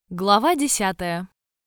Глава 10.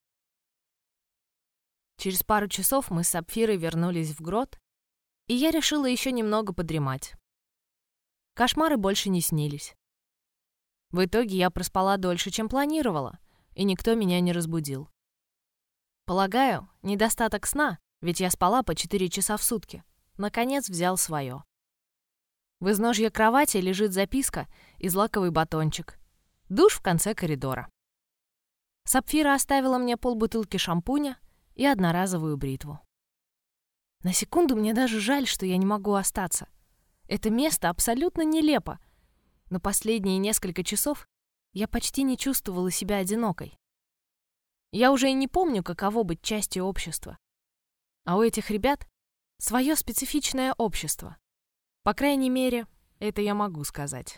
Через пару часов мы с Сапфирой вернулись в грот, и я решила еще немного подремать. Кошмары больше не снились. В итоге я проспала дольше, чем планировала, и никто меня не разбудил. Полагаю, недостаток сна, ведь я спала по 4 часа в сутки, наконец взял свое. В изножье кровати лежит записка и злаковый батончик. Душ в конце коридора. Сапфира оставила мне полбутылки шампуня и одноразовую бритву. На секунду мне даже жаль, что я не могу остаться. Это место абсолютно нелепо, но последние несколько часов я почти не чувствовала себя одинокой. Я уже и не помню, каково быть частью общества. А у этих ребят свое специфичное общество. По крайней мере, это я могу сказать.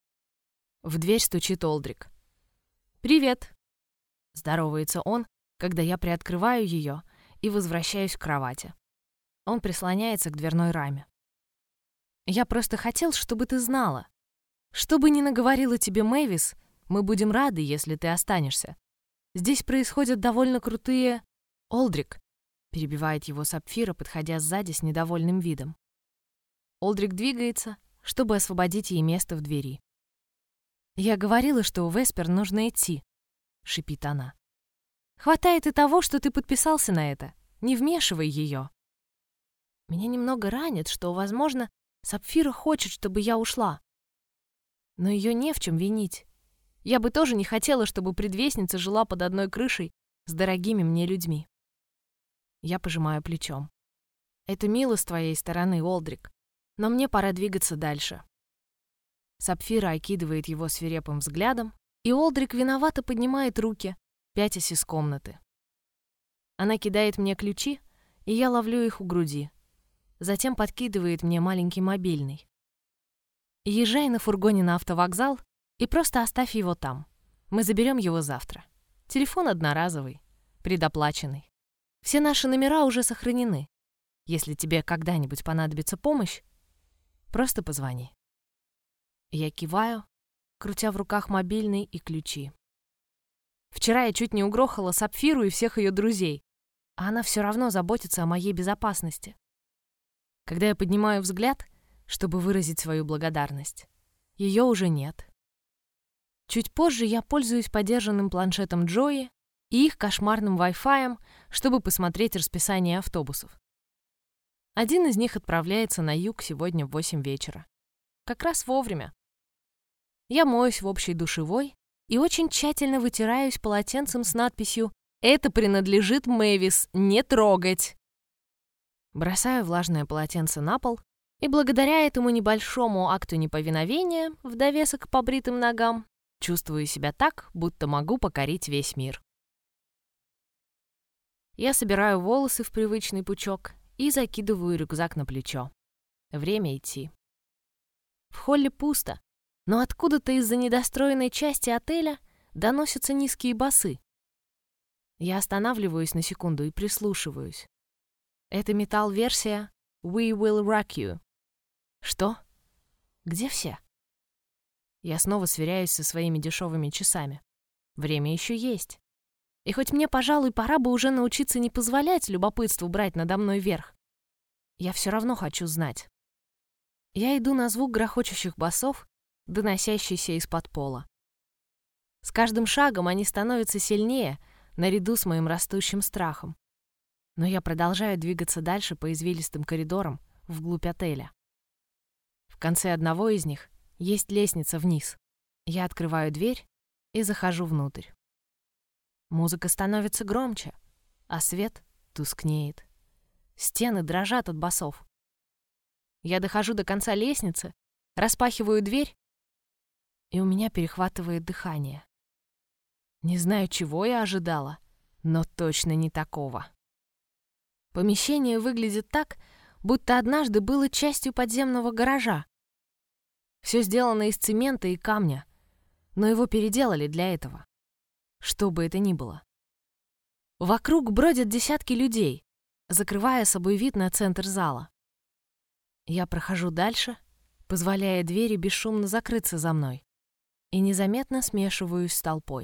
В дверь стучит Олдрик. «Привет!» Здоровается он, когда я приоткрываю ее и возвращаюсь к кровати. Он прислоняется к дверной раме. «Я просто хотел, чтобы ты знала. Что бы ни наговорила тебе Мэвис, мы будем рады, если ты останешься. Здесь происходят довольно крутые...» «Олдрик», — перебивает его Сапфира, подходя сзади с недовольным видом. Олдрик двигается, чтобы освободить ей место в двери. «Я говорила, что в Эспер нужно идти», — шипит она. «Хватает и того, что ты подписался на это. Не вмешивай ее». Меня немного ранит, что, возможно, Сапфира хочет, чтобы я ушла. Но ее не в чем винить. Я бы тоже не хотела, чтобы предвестница жила под одной крышей с дорогими мне людьми. Я пожимаю плечом. Это мило с твоей стороны, Олдрик, но мне пора двигаться дальше. Сапфира окидывает его свирепым взглядом, и Олдрик виновато поднимает руки, пятясь из комнаты. Она кидает мне ключи, и я ловлю их у груди. Затем подкидывает мне маленький мобильный. Езжай на фургоне на автовокзал и просто оставь его там. Мы заберем его завтра. Телефон одноразовый, предоплаченный. Все наши номера уже сохранены. Если тебе когда-нибудь понадобится помощь, просто позвони. Я киваю, крутя в руках мобильный и ключи. Вчера я чуть не угрохала Сапфиру и всех ее друзей, а она все равно заботится о моей безопасности. Когда я поднимаю взгляд, чтобы выразить свою благодарность, ее уже нет. Чуть позже я пользуюсь подержанным планшетом Джои и их кошмарным Wi-Fi, чтобы посмотреть расписание автобусов. Один из них отправляется на юг сегодня в 8 вечера. Как раз вовремя. Я моюсь в общей душевой и очень тщательно вытираюсь полотенцем с надписью «Это принадлежит Мэвис, не трогать». Бросаю влажное полотенце на пол, и благодаря этому небольшому акту неповиновения, в довесок к побритым ногам, чувствую себя так, будто могу покорить весь мир. Я собираю волосы в привычный пучок и закидываю рюкзак на плечо. Время идти. В холле пусто, но откуда-то из-за недостроенной части отеля доносятся низкие басы. Я останавливаюсь на секунду и прислушиваюсь. Это метал-версия «We Will Rock You». Что? Где все? Я снова сверяюсь со своими дешевыми часами. Время еще есть. И хоть мне, пожалуй, пора бы уже научиться не позволять любопытству брать надо мной верх, я все равно хочу знать. Я иду на звук грохочущих басов, доносящийся из-под пола. С каждым шагом они становятся сильнее, наряду с моим растущим страхом. Но я продолжаю двигаться дальше по извилистым коридорам вглубь отеля. В конце одного из них есть лестница вниз. Я открываю дверь и захожу внутрь. Музыка становится громче, а свет тускнеет. Стены дрожат от басов. Я дохожу до конца лестницы, распахиваю дверь, и у меня перехватывает дыхание. Не знаю, чего я ожидала, но точно не такого. Помещение выглядит так, будто однажды было частью подземного гаража. Все сделано из цемента и камня, но его переделали для этого. Что бы это ни было. Вокруг бродят десятки людей, закрывая собой вид на центр зала. Я прохожу дальше, позволяя двери бесшумно закрыться за мной, и незаметно смешиваюсь с толпой.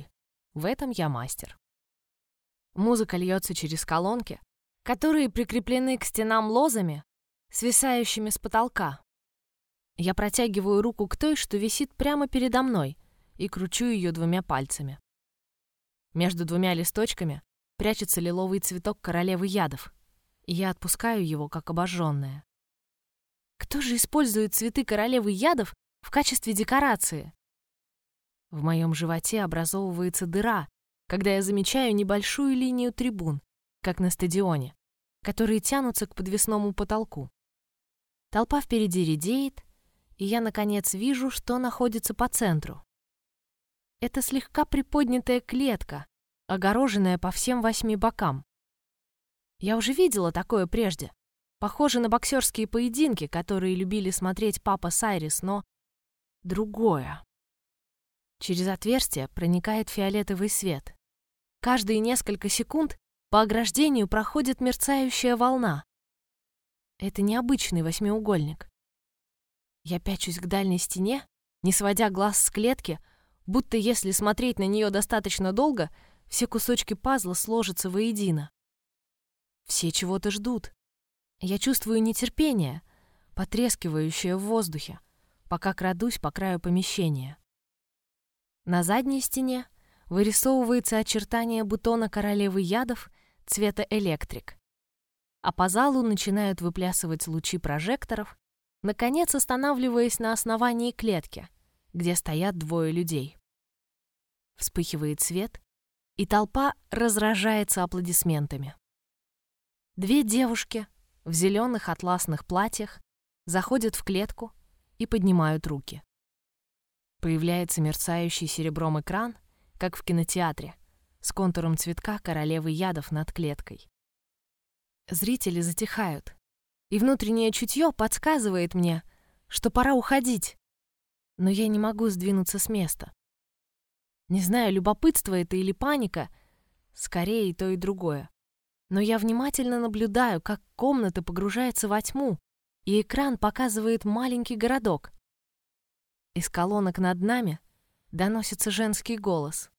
В этом я мастер. Музыка льется через колонки, которые прикреплены к стенам лозами, свисающими с потолка. Я протягиваю руку к той, что висит прямо передо мной, и кручу ее 2 пальцами. Между 2 листочками прячется лиловый цветок королевы ядов, и я отпускаю его, как обожженная. Кто же использует цветы королевы ядов в качестве декорации? В моем животе образовывается дыра, когда я замечаю небольшую линию трибун, как на стадионе, которые тянутся к подвесному потолку. Толпа впереди редеет, и я, наконец, вижу, что находится по центру. Это слегка приподнятая клетка, огороженная по всем 8 бокам. Я уже видела такое прежде. Похоже на боксерские поединки, которые любили смотреть папа с Айрис, но другое. Через отверстие проникает фиолетовый свет. Каждые несколько секунд по ограждению проходит мерцающая волна. Это необычный 8-угольник. Я пячусь к дальней стене, не сводя глаз с клетки, будто если смотреть на нее достаточно долго, все кусочки пазла сложатся воедино. Все чего-то ждут. Я чувствую нетерпение, потрескивающее в воздухе, пока крадусь по краю помещения. На задней стене вырисовывается очертание бутона королевы ядов цвета электрик, а по залу начинают выплясывать лучи прожекторов, наконец останавливаясь на основании клетки, где стоят 2 людей. Вспыхивает свет, и толпа разражается аплодисментами. 2 девушки в зеленых атласных платьях заходят в клетку и поднимают руки. Появляется мерцающий серебром экран, как в кинотеатре, с контуром цветка королевы ядов над клеткой. Зрители затихают, и внутреннее чутье подсказывает мне, что пора уходить, но я не могу сдвинуться с места. Не знаю, любопытство это или паника, скорее и то, и другое. Но я внимательно наблюдаю, как комната погружается во тьму, и экран показывает маленький городок. Из колонок над нами доносится женский голос.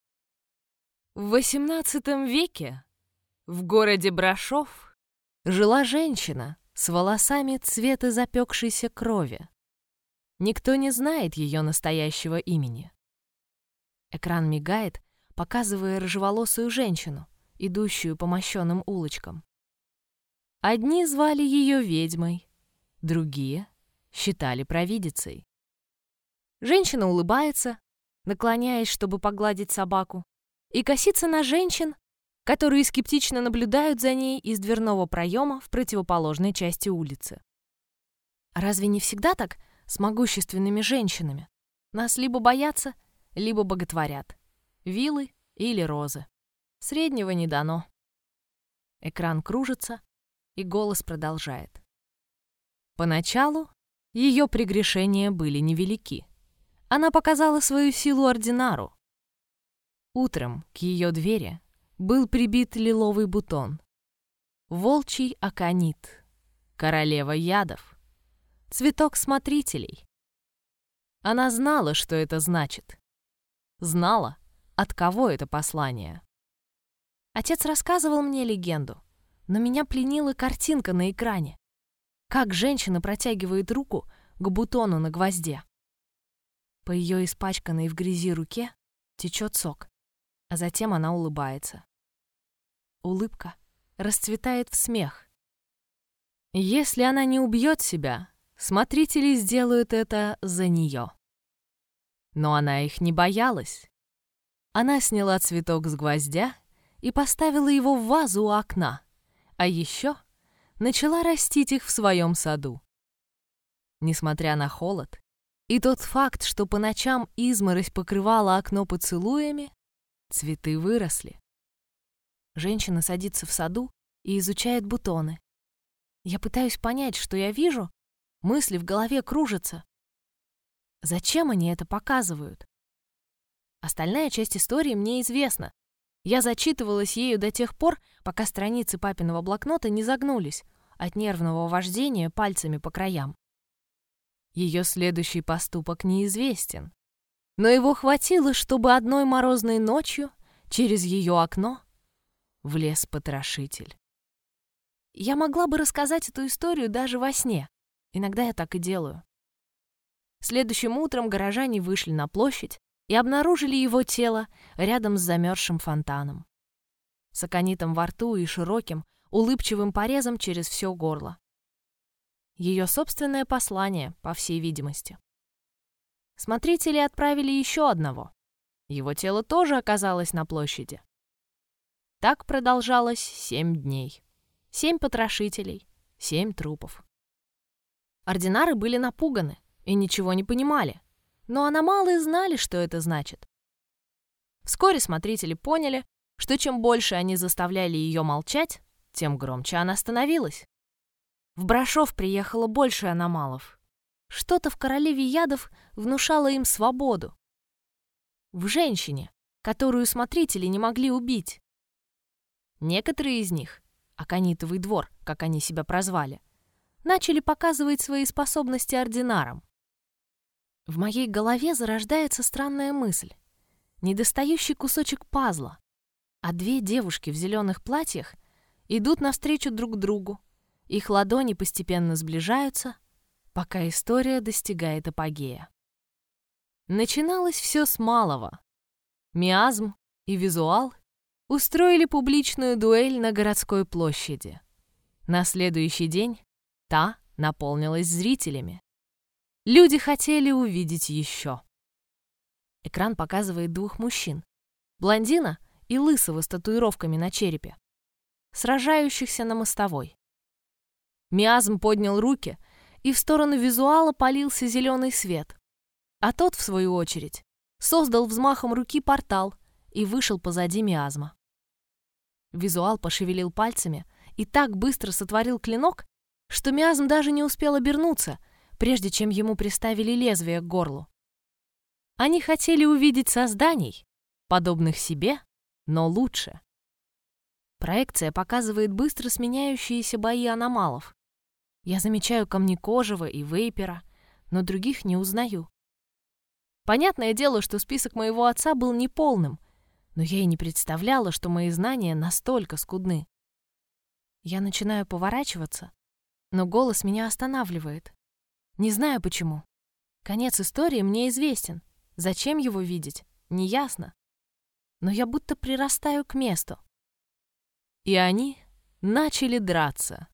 В XVIII веке в городе Брашов жила женщина с волосами цвета запекшейся крови. Никто не знает ее настоящего имени. Экран мигает, показывая рыжеволосую женщину, идущую по мощеным улочкам. Одни звали ее ведьмой, другие считали провидицей. Женщина улыбается, наклоняясь, чтобы погладить собаку, и косится на женщин, которые скептично наблюдают за ней из дверного проема в противоположной части улицы. Разве не всегда так с могущественными женщинами? Нас либо боятся, либо боготворят. Вилы или розы. Среднего не дано. Экран кружится, и голос продолжает. Поначалу ее прегрешения были невелики. Она показала свою силу Ординару. Утром к ее двери был прибит лиловый бутон. Волчий аконит, королева ядов, цветок смотрителей. Она знала, что это значит. Знала, от кого это послание. Отец рассказывал мне легенду, но меня пленила картинка на экране. Как женщина протягивает руку к бутону на гвозде. По ее испачканной в грязи руке течет сок, а затем она улыбается. Улыбка расцветает в смех. Если она не убьет себя, смотрители сделают это за нее. Но она их не боялась. Она сняла цветок с гвоздя и поставила его в вазу у окна, а еще начала растить их в своем саду. Несмотря на холод и тот факт, что по ночам изморозь покрывала окно поцелуями, цветы выросли. Женщина садится в саду и изучает бутоны. Я пытаюсь понять, что я вижу, мысли в голове кружатся. Зачем они это показывают? Остальная часть истории мне известна. Я зачитывалась ею до тех пор, пока страницы папиного блокнота не загнулись от нервного вождения пальцами по краям. Ее следующий поступок неизвестен, но его хватило, чтобы одной морозной ночью через ее окно влез потрошитель. Я могла бы рассказать эту историю даже во сне. Иногда я так и делаю. Следующим утром горожане вышли на площадь и обнаружили его тело рядом с замерзшим фонтаном, с аконитом во рту и широким, улыбчивым порезом через все горло. Ее собственное послание, по всей видимости. Смотрители отправили еще одного. Его тело тоже оказалось на площади. Так продолжалось 7 дней. 7 потрошителей, 7 трупов. Ординары были напуганы и ничего не понимали, но аномалы знали, что это значит. Вскоре смотрители поняли, что чем больше они заставляли ее молчать, тем громче она становилась. В Брашов приехало больше аномалов. Что-то в королеве ядов внушало им свободу. В женщине, которую смотрители не могли убить. Некоторые из них, Аконитовый двор, как они себя прозвали, начали показывать свои способности ординарам. В моей голове зарождается странная мысль. Недостающий кусочек пазла, а 2 девушки в зеленых платьях идут навстречу друг другу. Их ладони постепенно сближаются, пока история достигает апогея. Начиналось все с малого. Миазм и Визуал устроили публичную дуэль на городской площади. На следующий день та наполнилась зрителями. Люди хотели увидеть еще. Экран показывает 2 мужчин. Блондина и лысого с татуировками на черепе, сражающихся на мостовой. Миазм поднял руки, и в сторону Визуала полился зеленый свет. А тот, в свою очередь, создал взмахом руки портал и вышел позади Миазма. Визуал пошевелил пальцами и так быстро сотворил клинок, что Миазм даже не успел обернуться, прежде чем ему приставили лезвие к горлу. Они хотели увидеть созданий, подобных себе, но лучше. Проекция показывает быстро сменяющиеся бои аномалов. Я замечаю Камнекожего и Вейпера, но других не узнаю. Понятное дело, что список моего отца был неполным, но я и не представляла, что мои знания настолько скудны. Я начинаю поворачиваться, но голос меня останавливает. Не знаю почему. Конец истории мне известен. Зачем его видеть, неясно. Но я будто прирастаю к месту. И они начали драться.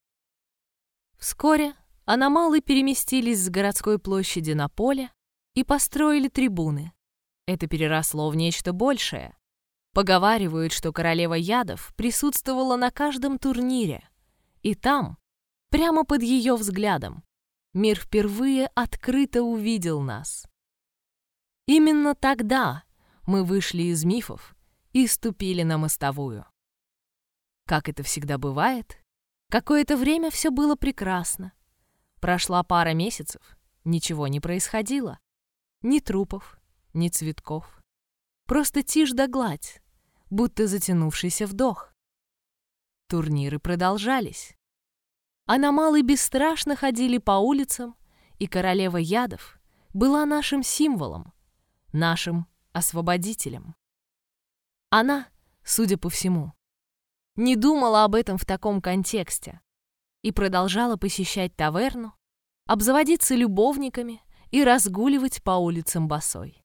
Вскоре аномалы переместились с городской площади на поле и построили трибуны. Это переросло в нечто большее. Поговаривают, что королева ядов присутствовала на каждом турнире. И там, прямо под ее взглядом, мир впервые открыто увидел нас. Именно тогда мы вышли из мифов и ступили на мостовую. Как это всегда бывает, какое-то время все было прекрасно. Прошла пара месяцев, ничего не происходило. Ни трупов, ни цветков. Просто тишь да гладь, будто затянувшийся вдох. Турниры продолжались. Аномалы бесстрашно ходили по улицам, и королева ядов была нашим символом, нашим освободителем. Она, судя по всему, не думала об этом в таком контексте и продолжала посещать таверну, обзаводиться любовниками и разгуливать по улицам босой.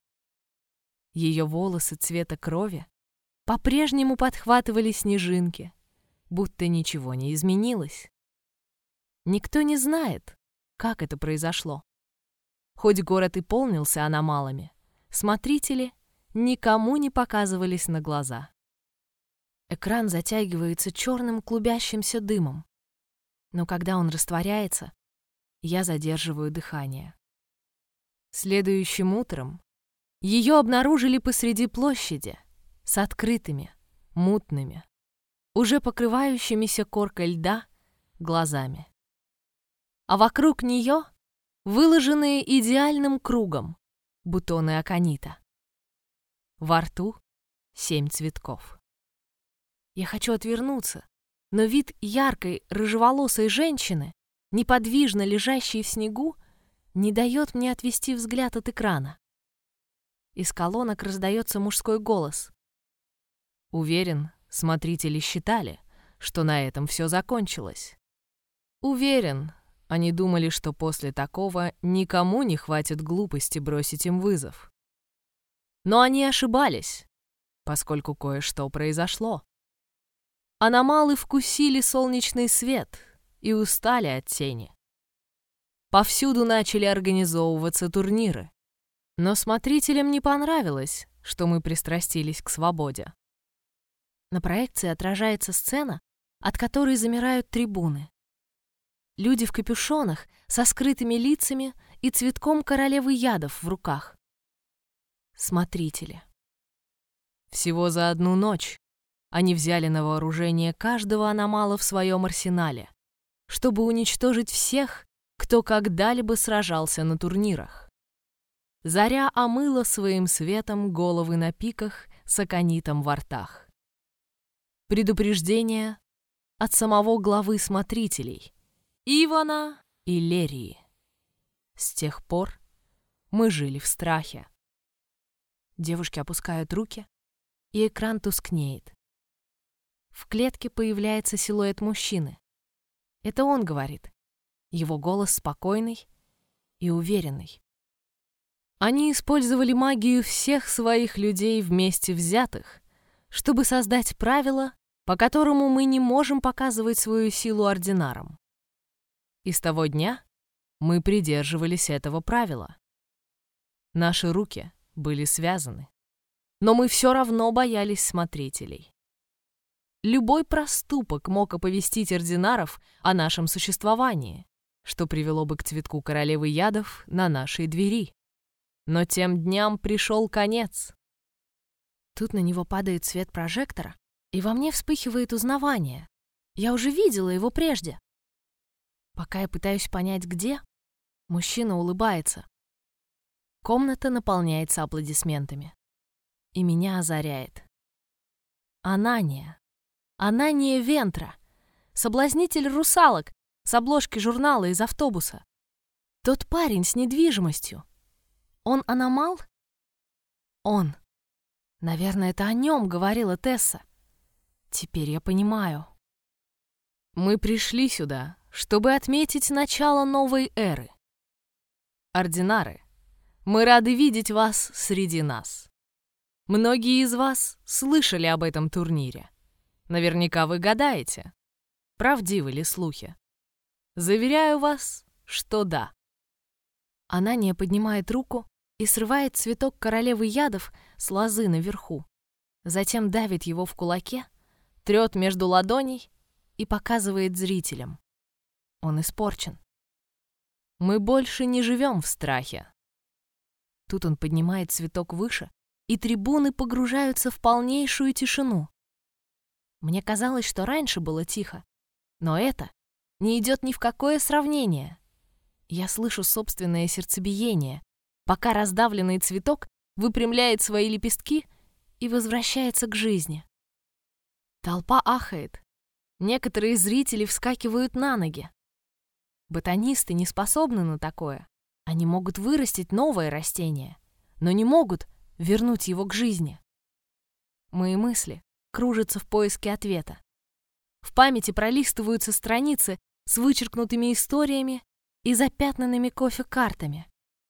Ее волосы цвета крови по-прежнему подхватывали снежинки, будто ничего не изменилось. Никто не знает, как это произошло. Хоть город и полнился аномалами, смотрители никому не показывались на глаза. Экран затягивается черным клубящимся дымом, но когда он растворяется, я задерживаю дыхание. Следующим утром ее обнаружили посреди площади с открытыми, мутными, уже покрывающимися коркой льда глазами. А вокруг нее выложенные идеальным кругом бутоны аконита. Во рту 7 цветков. Я хочу отвернуться, но вид яркой рыжеволосой женщины, неподвижно лежащей в снегу, не дает мне отвести взгляд от экрана. Из колонок раздается мужской голос. Уверен, смотрители считали, что на этом все закончилось. Уверен, они думали, что после такого никому не хватит глупости бросить им вызов. Но они ошибались, поскольку кое-что произошло. Аномалы вкусили солнечный свет и устали от тени. Повсюду начали организовываться турниры. Но смотрителям не понравилось, что мы пристрастились к свободе. На проекции отражается сцена, от которой замирают трибуны. Люди в капюшонах со скрытыми лицами и цветком королевы ядов в руках. Смотрители. Всего за одну ночь они взяли на вооружение каждого аномала в своем арсенале, чтобы уничтожить всех, кто когда-либо сражался на турнирах. Заря омыла своим светом головы на пиках с аконитом во ртах. Предупреждение от самого главы смотрителей, Ивана и Лерии. С тех пор мы жили в страхе. Девушки опускают руки, и экран тускнеет. В клетке появляется силуэт мужчины. Это он говорит. Его голос спокойный и уверенный. Они использовали магию всех своих людей вместе взятых, чтобы создать правило, по которому мы не можем показывать свою силу ординарам. И с того дня мы придерживались этого правила. Наши руки были связаны, но мы все равно боялись смотрителей. Любой проступок мог оповестить ординаров о нашем существовании, что привело бы к цветку королевы ядов на нашей двери. Но тем дням пришел конец. Тут на него падает свет прожектора, и во мне вспыхивает узнавание. Я уже видела его прежде. Пока я пытаюсь понять, где, мужчина улыбается. Комната наполняется аплодисментами. И меня озаряет. Анания. Анания Вентра. Соблазнитель русалок с обложки журнала из автобуса. Тот парень с недвижимостью. Он аномал? Он. Наверное, это о нем говорила Тесса. Теперь я понимаю. Мы пришли сюда, чтобы отметить начало новой эры. Ординары, мы рады видеть вас среди нас. Многие из вас слышали об этом турнире. Наверняка вы гадаете, правдивы ли слухи. Заверяю вас, что да. Анания поднимает руку и срывает цветок королевы ядов с лозы наверху. Затем давит его в кулаке, трет между ладоней и показывает зрителям. Он испорчен. Мы больше не живем в страхе. Тут он поднимает цветок выше, и трибуны погружаются в полнейшую тишину. Мне казалось, что раньше было тихо, но это не идет ни в какое сравнение. Я слышу собственное сердцебиение, пока раздавленный цветок выпрямляет свои лепестки и возвращается к жизни. Толпа ахает. Некоторые зрители вскакивают на ноги. Ботанисты не способны на такое. Они могут вырастить новое растение, но не могут вернуть его к жизни. Мои мысли кружатся в поиске ответа. В памяти пролистываются страницы с вычеркнутыми историями и запятнанными кофе-картами.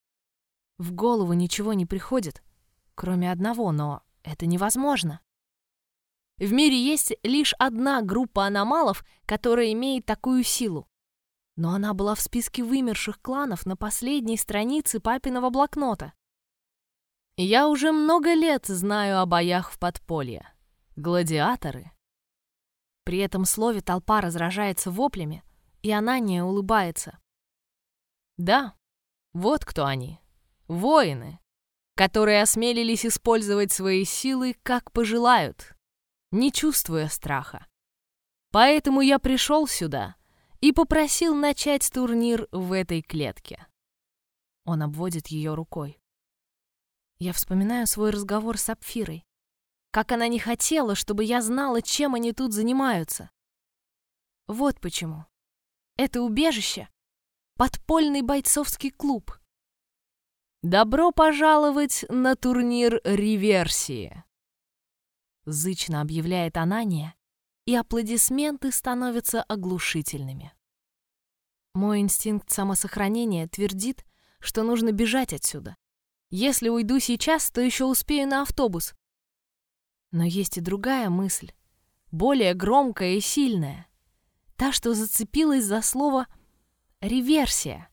В голову ничего не приходит, кроме одного, но это невозможно. В мире есть лишь одна группа аномалов, которая имеет такую силу. Но она была в списке вымерших кланов на последней странице папиного блокнота. Я уже много лет знаю о боях в подполье. Гладиаторы. При этом слове толпа разражается воплями, и Анания улыбается. Да, вот кто они. Воины, которые осмелились использовать свои силы, как пожелают, не чувствуя страха. Поэтому я пришел сюда и попросил начать турнир в этой клетке. Он обводит ее рукой. Я вспоминаю свой разговор с Сапфирой. Как она не хотела, чтобы я знала, чем они тут занимаются. Вот почему. Это убежище — подпольный бойцовский клуб. Добро пожаловать на турнир Реверсии. зычно объявляет Анания, и аплодисменты становятся оглушительными. Мой инстинкт самосохранения твердит, что нужно бежать отсюда. Если уйду сейчас, то еще успею на автобус. Но есть и другая мысль, более громкая и сильная. Та, что зацепилась за слово «реверсия».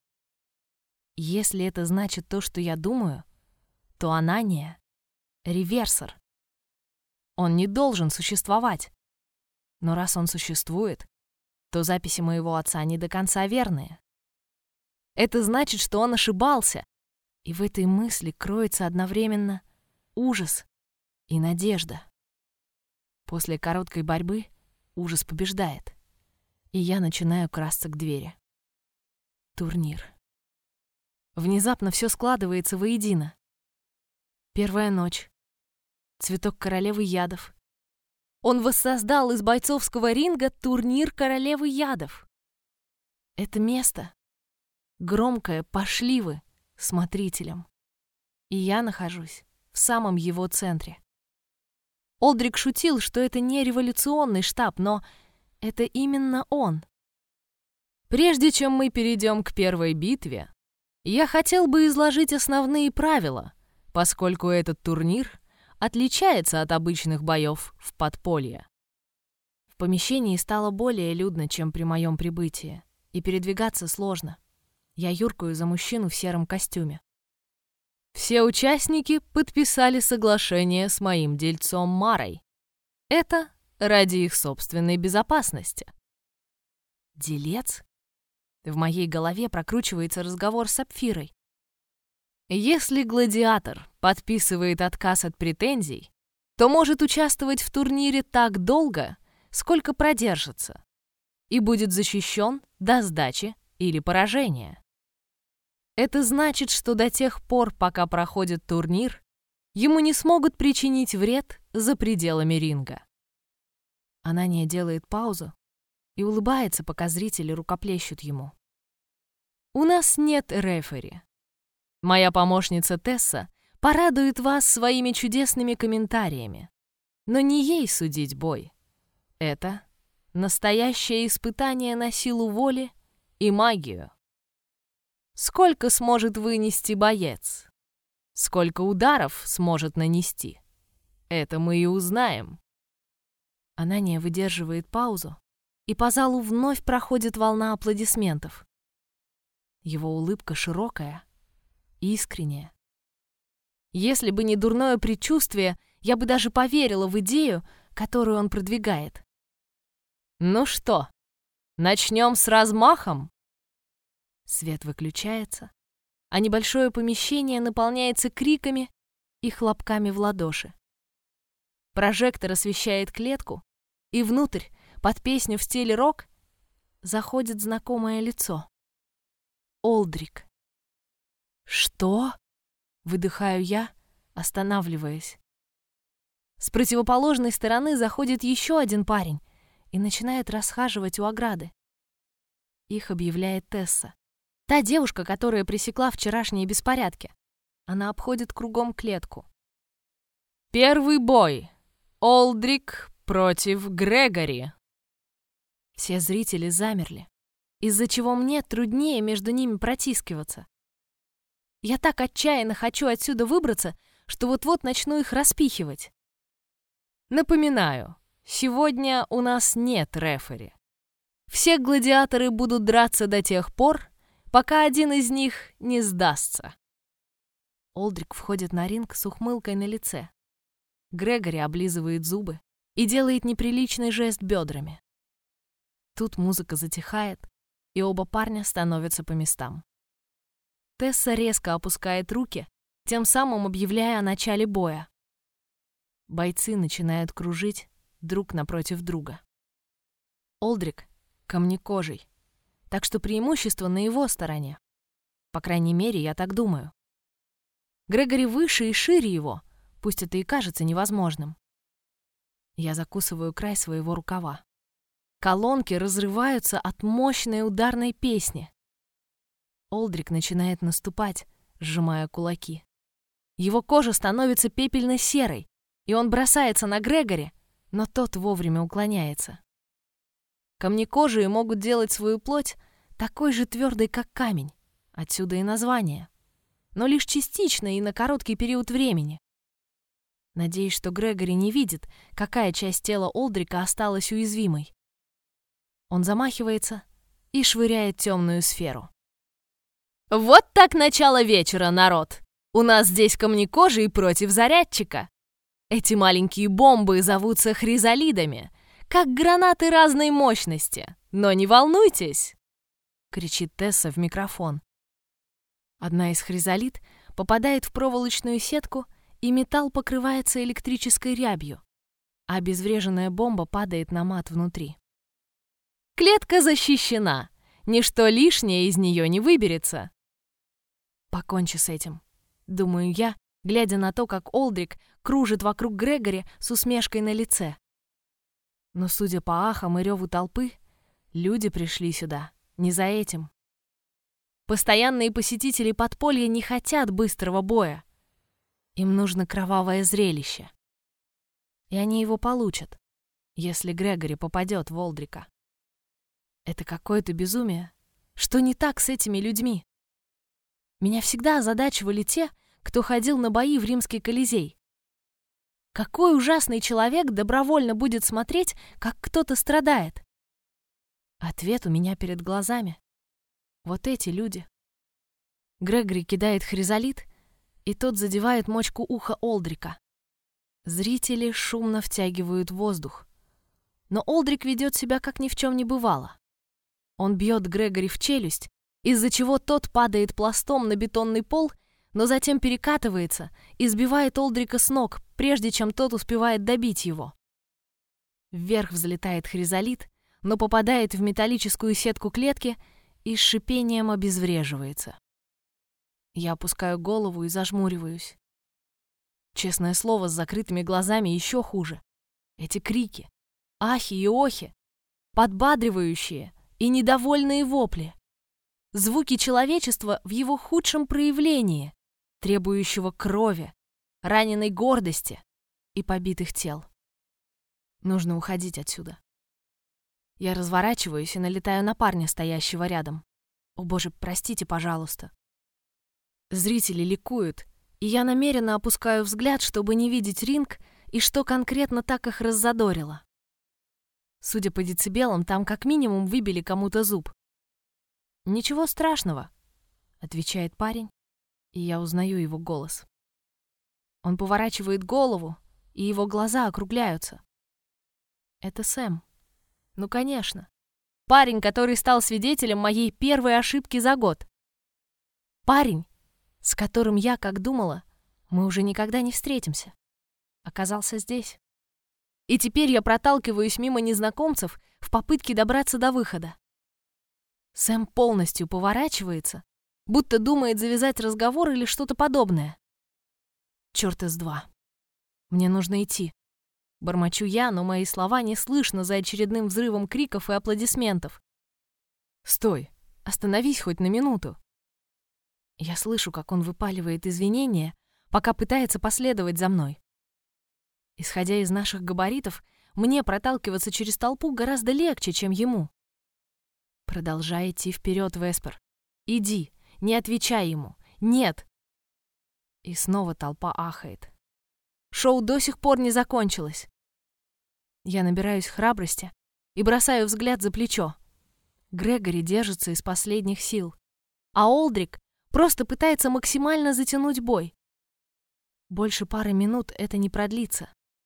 Если это значит то, что я думаю, то Анания — реверсор. Он не должен существовать. Но раз он существует, то записи моего отца не до конца верные. Это значит, что он ошибался, и в этой мысли кроется одновременно ужас и надежда. После короткой борьбы ужас побеждает, и я начинаю красться к двери. Турнир. Внезапно все складывается воедино. Первая ночь. Цветок королевы ядов. Он воссоздал из бойцовского ринга турнир королевы ядов. Это место громкое «пошли вы» смотрителям. И я нахожусь в самом его центре. Олдрик шутил, что это не революционный штаб, но это именно он. Прежде чем мы перейдем к первой битве, я хотел бы изложить основные правила, поскольку этот турнир отличается от обычных боев в подполье. В помещении стало более людно, чем при моем прибытии, и передвигаться сложно. Я юркаю за мужчину в сером костюме. Все участники подписали соглашение с моим дельцом Марой. Это ради их собственной безопасности. Делец? В моей голове прокручивается разговор с Сапфирой. Если гладиатор подписывает отказ от претензий, то может участвовать в турнире так долго, сколько продержится, и будет защищен до сдачи или поражения. Это значит, что до тех пор, пока проходит турнир, ему не смогут причинить вред за пределами ринга. Анания делает паузу и улыбается, пока зрители рукоплещут ему. У нас нет рефери. Моя помощница Тесса порадует вас своими чудесными комментариями. Но не ей судить бой. Это настоящее испытание на силу воли и магию. Сколько сможет вынести боец? Сколько ударов сможет нанести? Это мы и узнаем. Анания выдерживает паузу, и по залу вновь проходит волна аплодисментов. Его улыбка широкая, искренняя. Если бы не дурное предчувствие, я бы даже поверила в идею, которую он продвигает. Ну что, начнем с размахом? Свет выключается, а небольшое помещение наполняется криками и хлопками в ладоши. Прожектор освещает клетку, и внутрь, под песню в стиле рок, заходит знакомое лицо. Олдрик. «Что?» — выдыхаю я, останавливаясь. С противоположной стороны заходит еще один парень и начинает расхаживать у ограды. Их объявляет Тесса. Та девушка, которая пресекла вчерашние беспорядки. Она обходит кругом клетку. Первый бой. Олдрик против Грегори. Все зрители замерли, из-за чего мне труднее между ними протискиваться. Я так отчаянно хочу отсюда выбраться, что вот-вот начну их распихивать. Напоминаю, сегодня у нас нет рефери. Все гладиаторы будут драться до тех пор, пока один из них не сдастся. Олдрик входит на ринг с ухмылкой на лице. Грегори облизывает зубы и делает неприличный жест бедрами. Тут музыка затихает, и оба парня становятся по местам. Тесса резко опускает руки, тем самым объявляя о начале боя. Бойцы начинают кружить друг напротив друга. Олдрик камнекожий, так что преимущество на его стороне. По крайней мере, я так думаю. Грегори выше и шире его, пусть это и кажется невозможным. Я закусываю край своего рукава. Колонки разрываются от мощной ударной песни. Олдрик начинает наступать, сжимая кулаки. Его кожа становится пепельно-серой, и он бросается на Грегори, но тот вовремя уклоняется. Камнекожие могут делать свою плоть такой же твердой, как камень, отсюда и название, но лишь частично и на короткий период времени. Надеюсь, что Грегори не видит, какая часть тела Олдрика осталась уязвимой. Он замахивается и швыряет темную сферу. «Вот так начало вечера, народ! У нас здесь камнекожий против зарядчика. Эти маленькие бомбы зовутся хризалидами, как гранаты разной мощности. Но не волнуйтесь!» — кричит Тесса в микрофон. Одна из хризалид попадает в проволочную сетку, и металл покрывается электрической рябью, а обезвреженная бомба падает на мат внутри. «Клетка защищена! Ничто лишнее из нее не выберется!» «Покончи с этим», — думаю я, глядя на то, как Олдрик кружит вокруг Грегори с усмешкой на лице. Но, судя по ахам и реву толпы, люди пришли сюда не за этим. Постоянные посетители подполья не хотят быстрого боя. Им нужно кровавое зрелище. И они его получат, если Грегори попадет в Олдрика. Это какое-то безумие. Что не так с этими людьми? Меня всегда озадачивали те, кто ходил на бои в Римский Колизей. Какой ужасный человек добровольно будет смотреть, как кто-то страдает? Ответ у меня перед глазами. Вот эти люди. Грегори кидает хризалид, и тот задевает мочку уха Олдрика. Зрители шумно втягивают воздух. Но Олдрик ведет себя, как ни в чем не бывало. Он бьет Грегори в челюсть, из-за чего тот падает пластом на бетонный пол, но затем перекатывается и сбивает Олдрика с ног, прежде чем тот успевает добить его. Вверх взлетает хризалид, но попадает в металлическую сетку клетки и с шипением обезвреживается. Я опускаю голову и зажмуриваюсь. Честное слово, с закрытыми глазами еще хуже. Эти крики, ахи и охи, подбадривающие и недовольные вопли. Звуки человечества в его худшем проявлении, требующего крови, раненой гордости и побитых тел. Нужно уходить отсюда. Я разворачиваюсь и налетаю на парня, стоящего рядом. О боже, простите, пожалуйста. Зрители ликуют, и я намеренно опускаю взгляд, чтобы не видеть ринг и что конкретно так их раззадорило. Судя по децибелам, там как минимум выбили кому-то зуб. «Ничего страшного», — отвечает парень, и я узнаю его голос. Он поворачивает голову, и его глаза округляются. Это Сэм. Ну, конечно. Парень, который стал свидетелем моей первой ошибки за год. Парень, с которым я, как думала, мы уже никогда не встретимся, оказался здесь. И теперь я проталкиваюсь мимо незнакомцев в попытке добраться до выхода. Сэм полностью поворачивается, будто думает завязать разговор или что-то подобное. Чёрт из два. Мне нужно идти. Бормочу я, но мои слова не слышно за очередным взрывом криков и аплодисментов. «Стой! Остановись хоть на минуту!» Я слышу, как он выпаливает извинения, пока пытается последовать за мной. Исходя из наших габаритов, мне проталкиваться через толпу гораздо легче, чем ему. Продолжай идти вперед, Веспер. Иди, не отвечай ему. Нет. И снова толпа ахает. Шоу до сих пор не закончилось. Я набираюсь храбрости и бросаю взгляд за плечо. Грегори держится из последних сил, а Олдрик просто пытается максимально затянуть бой. Больше пары минут это не продлится.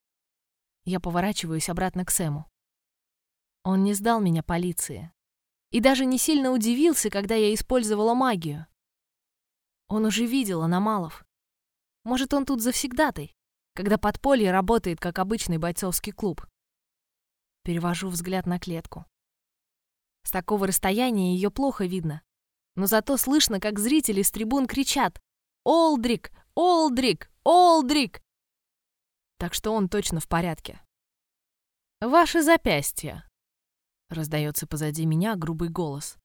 Я поворачиваюсь обратно к Сэму. Он не сдал меня полиции и даже не сильно удивился, когда я использовала магию. Он уже видел аномалов. Может, он тут завсегдатай, когда подполье работает как обычный бойцовский клуб. Перевожу взгляд на клетку. С такого расстояния ее плохо видно, но зато слышно, как зрители с трибун кричат: «Олдрик! Олдрик! Олдрик!» Так что он точно в порядке. «Ваши запястья!» — раздается позади меня грубый голос.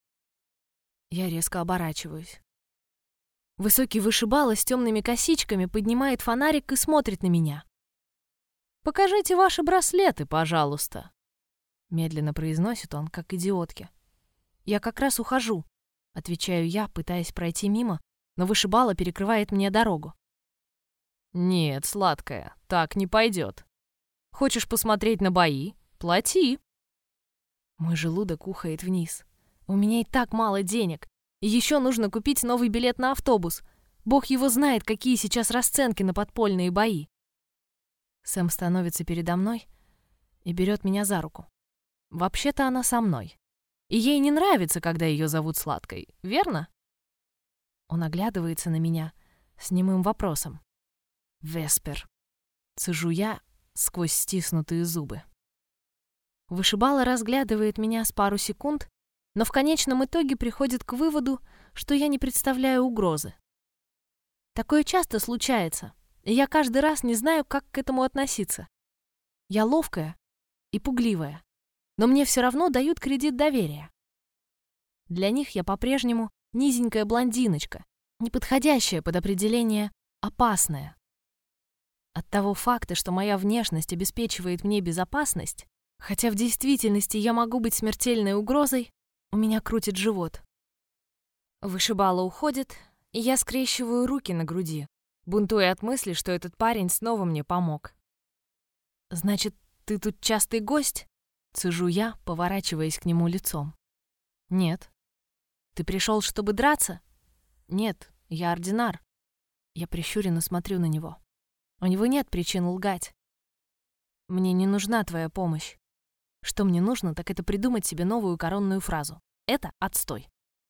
Я резко оборачиваюсь. Высокий вышибала с темными косичками поднимает фонарик и смотрит на меня. «Покажите ваши браслеты, пожалуйста», — медленно произносит он, как идиотки. «Я как раз ухожу», — отвечаю я, пытаясь пройти мимо, но вышибала перекрывает мне дорогу. «Нет, сладкая, так не пойдет. Хочешь посмотреть на бои? Плати». Мой желудок ухает вниз. У меня и так мало денег. И еще нужно купить новый билет на автобус. Бог его знает, какие сейчас расценки на подпольные бои. Сэм становится передо мной и берет меня за руку. Вообще-то она со мной. И ей не нравится, когда ее зовут Сладкой, верно? Он оглядывается на меня с немым вопросом. «Веспер», — цежу я сквозь стиснутые зубы. Вышибала разглядывает меня с пару секунд, но в конечном итоге приходит к выводу, что я не представляю угрозы. Такое часто случается, и я каждый раз не знаю, как к этому относиться. Я ловкая и пугливая, но мне все равно дают кредит доверия. Для них я по-прежнему низенькая блондиночка, неподходящая под определение «опасная». От того факта, что моя внешность обеспечивает мне безопасность, хотя в действительности я могу быть смертельной угрозой, у меня крутит живот. Вышибала уходит, и я скрещиваю руки на груди, бунтуя от мысли, что этот парень снова мне помог. «Значит, ты тут частый гость?» — цежу я, поворачиваясь к нему лицом. «Нет». «Ты пришел, чтобы драться?» «Нет, я ординар». Я прищуренно смотрю на него. У него нет причин лгать. «Мне не нужна твоя помощь. Что мне нужно, так это придумать себе новую коронную фразу. Это отстой».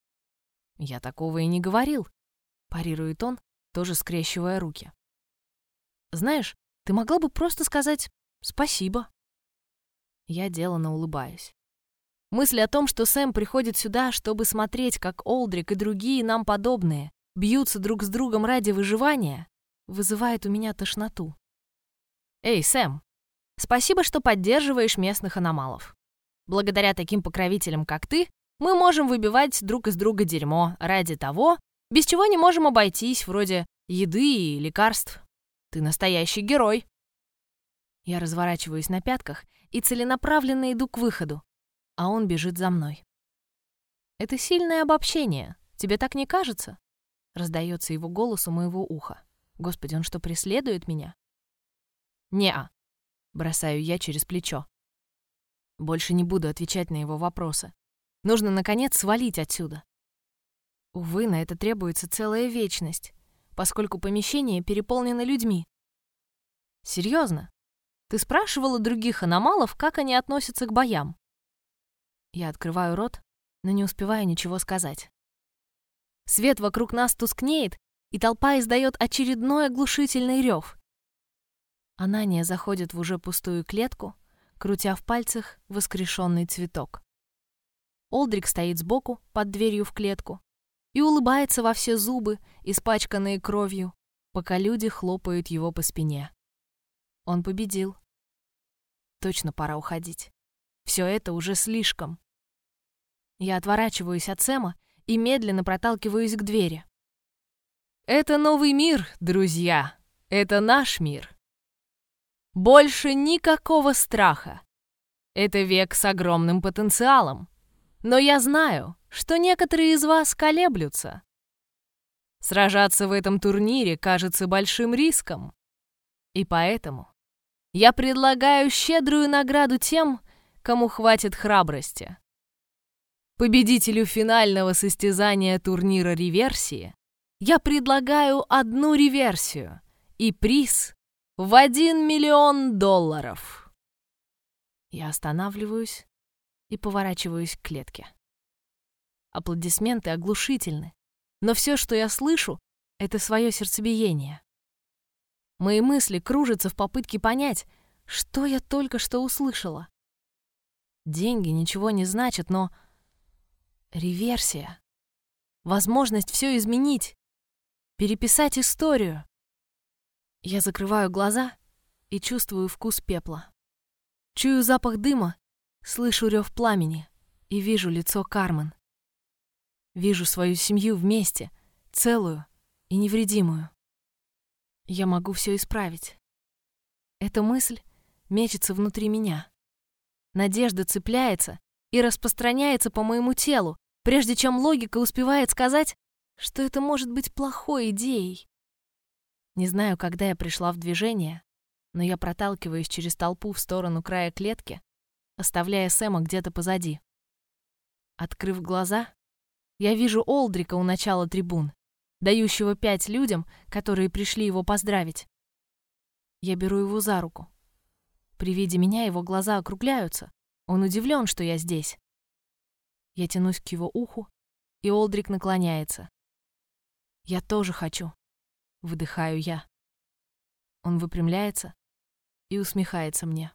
«Я такого и не говорил», — парирует он, тоже скрещивая руки. «Знаешь, ты могла бы просто сказать «спасибо». Я деланно улыбаюсь. Мысль о том, что Сэм приходит сюда, чтобы смотреть, как Олдрик и другие нам подобные бьются друг с другом ради выживания, вызывает у меня тошноту. «Эй, Сэм, спасибо, что поддерживаешь местных аномалов. Благодаря таким покровителям, как ты, мы можем выбивать друг из друга дерьмо ради того, без чего не можем обойтись, вроде еды и лекарств. Ты настоящий герой». Я разворачиваюсь на пятках и целенаправленно иду к выходу, а он бежит за мной. «Это сильное обобщение. Тебе так не кажется?» Раздается его голос у моего уха. Господи, он что, преследует меня? «Не-а», бросаю я через плечо. Больше не буду отвечать на его вопросы. Нужно, наконец, свалить отсюда. Увы, на это требуется целая вечность, поскольку помещение переполнено людьми. Серьезно? Ты спрашивала других аномалов, как они относятся к боям? Я открываю рот, но не успеваю ничего сказать. Свет вокруг нас тускнеет, и толпа издает очередной оглушительный рев. Анания заходит в уже пустую клетку, крутя в пальцах воскрешенный цветок. Олдрик стоит сбоку, под дверью в клетку, и улыбается во все зубы, испачканные кровью, пока люди хлопают его по спине. Он победил. Точно пора уходить. Все это уже слишком. Я отворачиваюсь от Сэма и медленно проталкиваюсь к двери. Это новый мир, друзья. Это наш мир. Больше никакого страха. Это век с огромным потенциалом. Но я знаю, что некоторые из вас колеблются. Сражаться в этом турнире кажется большим риском. И поэтому я предлагаю щедрую награду тем, кому хватит храбрости. Победителю финального состязания турнира реверсии я предлагаю одну реверсию и приз в $1 миллион. Я останавливаюсь и поворачиваюсь к клетке. Аплодисменты оглушительны, но все, что я слышу, это свое сердцебиение. Мои мысли кружатся в попытке понять, что я только что услышала. Деньги ничего не значат, но реверсия. Возможность все изменить. Переписать историю. Я закрываю глаза и чувствую вкус пепла. Чую запах дыма, слышу рев пламени и вижу лицо Кармен. Вижу свою семью вместе, целую и невредимую. Я могу все исправить. Эта мысль мечется внутри меня. Надежда цепляется и распространяется по моему телу, прежде чем логика успевает сказать, что это может быть плохой идеей. Не знаю, когда я пришла в движение, но я проталкиваюсь через толпу в сторону края клетки, оставляя Сэма где-то позади. Открыв глаза, я вижу Олдрика у начала трибун, дающего 5 людям, которые пришли его поздравить. Я беру его за руку. При виде меня его глаза округляются. Он удивлен, что я здесь. Я тянусь к его уху, и Олдрик наклоняется. «Я тоже хочу», — выдыхаю я. Он выпрямляется и усмехается мне.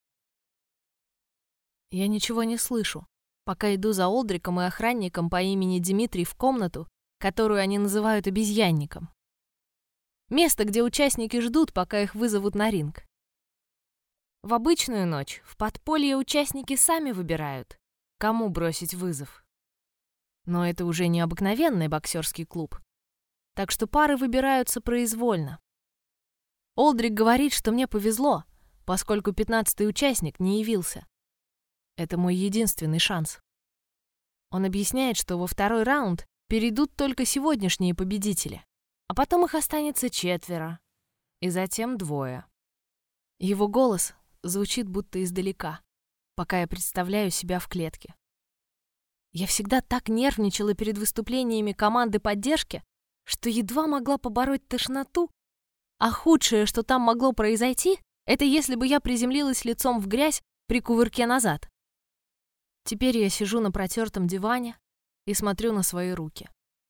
Я ничего не слышу, пока иду за Олдриком и охранником по имени Димитрий в комнату, которую они называют обезьянником. Место, где участники ждут, пока их вызовут на ринг. В обычную ночь в подполье участники сами выбирают, кому бросить вызов. Но это уже не обыкновенный боксерский клуб, так что пары выбираются произвольно. Олдрик говорит, что мне повезло, поскольку 15-й участник не явился. Это мой единственный шанс. Он объясняет, что во второй раунд перейдут только сегодняшние победители, а потом их останется 4, и затем 2. Его голос звучит будто издалека, пока я представляю себя в клетке. Я всегда так нервничала перед выступлениями команды поддержки, что едва могла побороть тошноту, а худшее, что там могло произойти, это если бы я приземлилась лицом в грязь при кувырке назад. Теперь я сижу на протертом диване и смотрю на свои руки.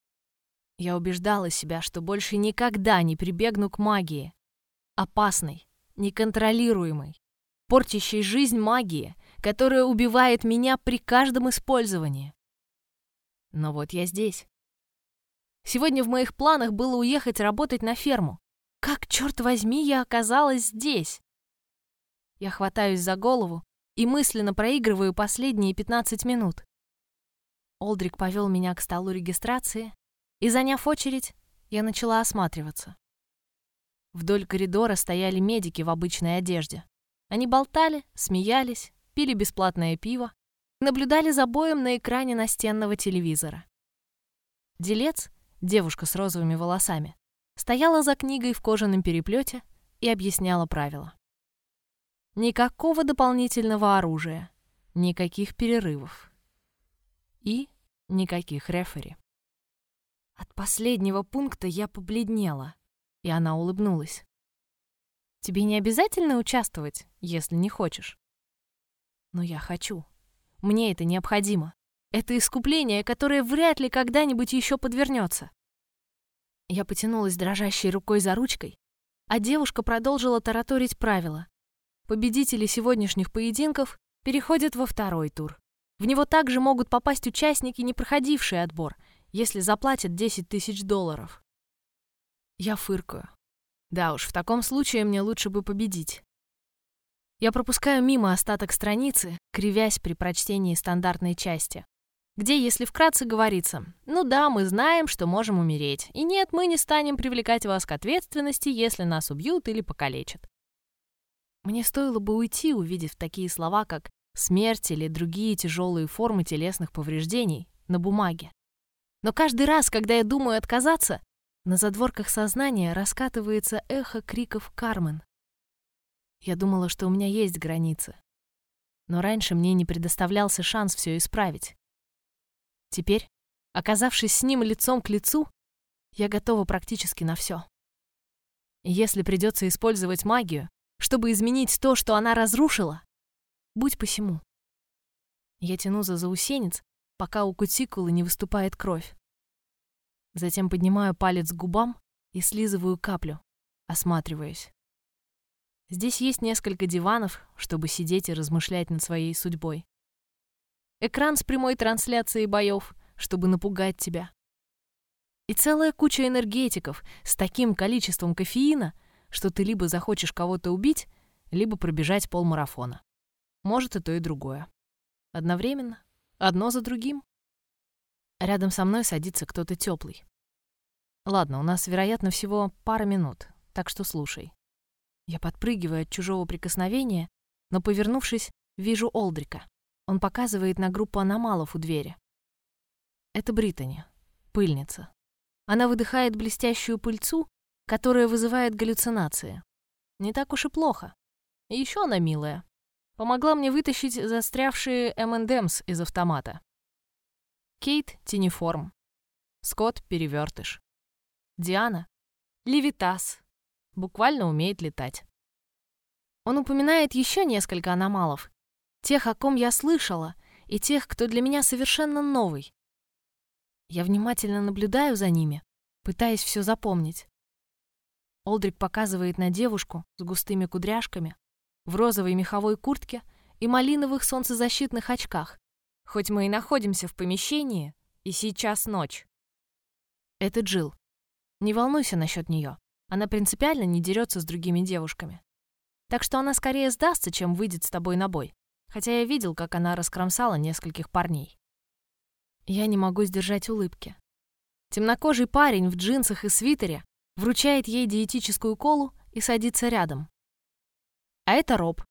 Я убеждала себя, что больше никогда не прибегну к магии. Опасной, неконтролируемой, портящей жизнь магии, которая убивает меня при каждом использовании. Но вот я здесь. Сегодня в моих планах было уехать работать на ферму. Как, черт возьми, я оказалась здесь? Я хватаюсь за голову и мысленно проигрываю последние 15 минут. Олдрик повел меня к столу регистрации, и, заняв очередь, я начала осматриваться. Вдоль коридора стояли медики в обычной одежде. Они болтали, смеялись, пили бесплатное пиво, наблюдали за боем на экране настенного телевизора. Делец, девушка с розовыми волосами, стояла за книгой в кожаном переплете и объясняла правила. Никакого дополнительного оружия, никаких перерывов и никаких рефери. От последнего пункта я побледнела, и она улыбнулась. Тебе не обязательно участвовать, если не хочешь. Но я хочу. Мне это необходимо. Это искупление, которое вряд ли когда-нибудь еще подвернется. Я потянулась дрожащей рукой за ручкой, а девушка продолжила тараторить правила. Победители сегодняшних поединков переходят во второй тур. В него также могут попасть участники, не проходившие отбор, если заплатят $10 000. Я фыркаю. Да уж, в таком случае мне лучше бы победить. Я пропускаю мимо остаток страницы, кривясь при прочтении стандартной части, где, если вкратце, говорится: «Ну да, мы знаем, что можем умереть, и нет, мы не станем привлекать вас к ответственности, если нас убьют или покалечат». Мне стоило бы уйти, увидев такие слова, как «смерть» или другие тяжелые формы телесных повреждений на бумаге. Но каждый раз, когда я думаю отказаться, на задворках сознания раскатывается эхо криков Кармен. Я думала, что у меня есть границы. Но раньше мне не предоставлялся шанс все исправить. Теперь, оказавшись с ним лицом к лицу, я готова практически на все. И если придется использовать магию, чтобы изменить то, что она разрушила, будь посему. Я тяну за заусенец, пока у кутикулы не выступает кровь. Затем поднимаю палец к губам и слизываю каплю, осматриваясь. Здесь есть несколько диванов, чтобы сидеть и размышлять над своей судьбой. Экран с прямой трансляцией боев, чтобы напугать тебя. И целая куча энергетиков с таким количеством кофеина, что ты либо захочешь кого-то убить, либо пробежать полмарафона. Может, и то, и другое. Одновременно, одно за другим. Рядом со мной садится кто-то теплый. Ладно, у нас, вероятно, всего пара минут, так что слушай. Я подпрыгиваю от чужого прикосновения, но, повернувшись, вижу Олдрика. Он показывает на группу аномалов у двери. Это Британи, пыльница. Она выдыхает блестящую пыльцу, которая вызывает галлюцинации. Не так уж и плохо. И еще она милая. Помогла мне вытащить застрявшие M&M's из автомата. Кейт — тенеформ. Скотт — перевертыш. Диана — левитас. Буквально умеет летать. Он упоминает еще несколько аномалов. Тех, о ком я слышала, и тех, кто для меня совершенно новый. Я внимательно наблюдаю за ними, пытаясь все запомнить. Олдрик показывает на девушку с густыми кудряшками, в розовой меховой куртке и малиновых солнцезащитных очках, хоть мы и находимся в помещении, и сейчас ночь. Это Джилл. Не волнуйся насчет нее. Она принципиально не дерется с другими девушками. Так что она скорее сдастся, чем выйдет с тобой на бой. Хотя я видел, как она раскромсала нескольких парней. Я не могу сдержать улыбки. Темнокожий парень в джинсах и свитере вручает ей диетическую колу и садится рядом. А это Роб.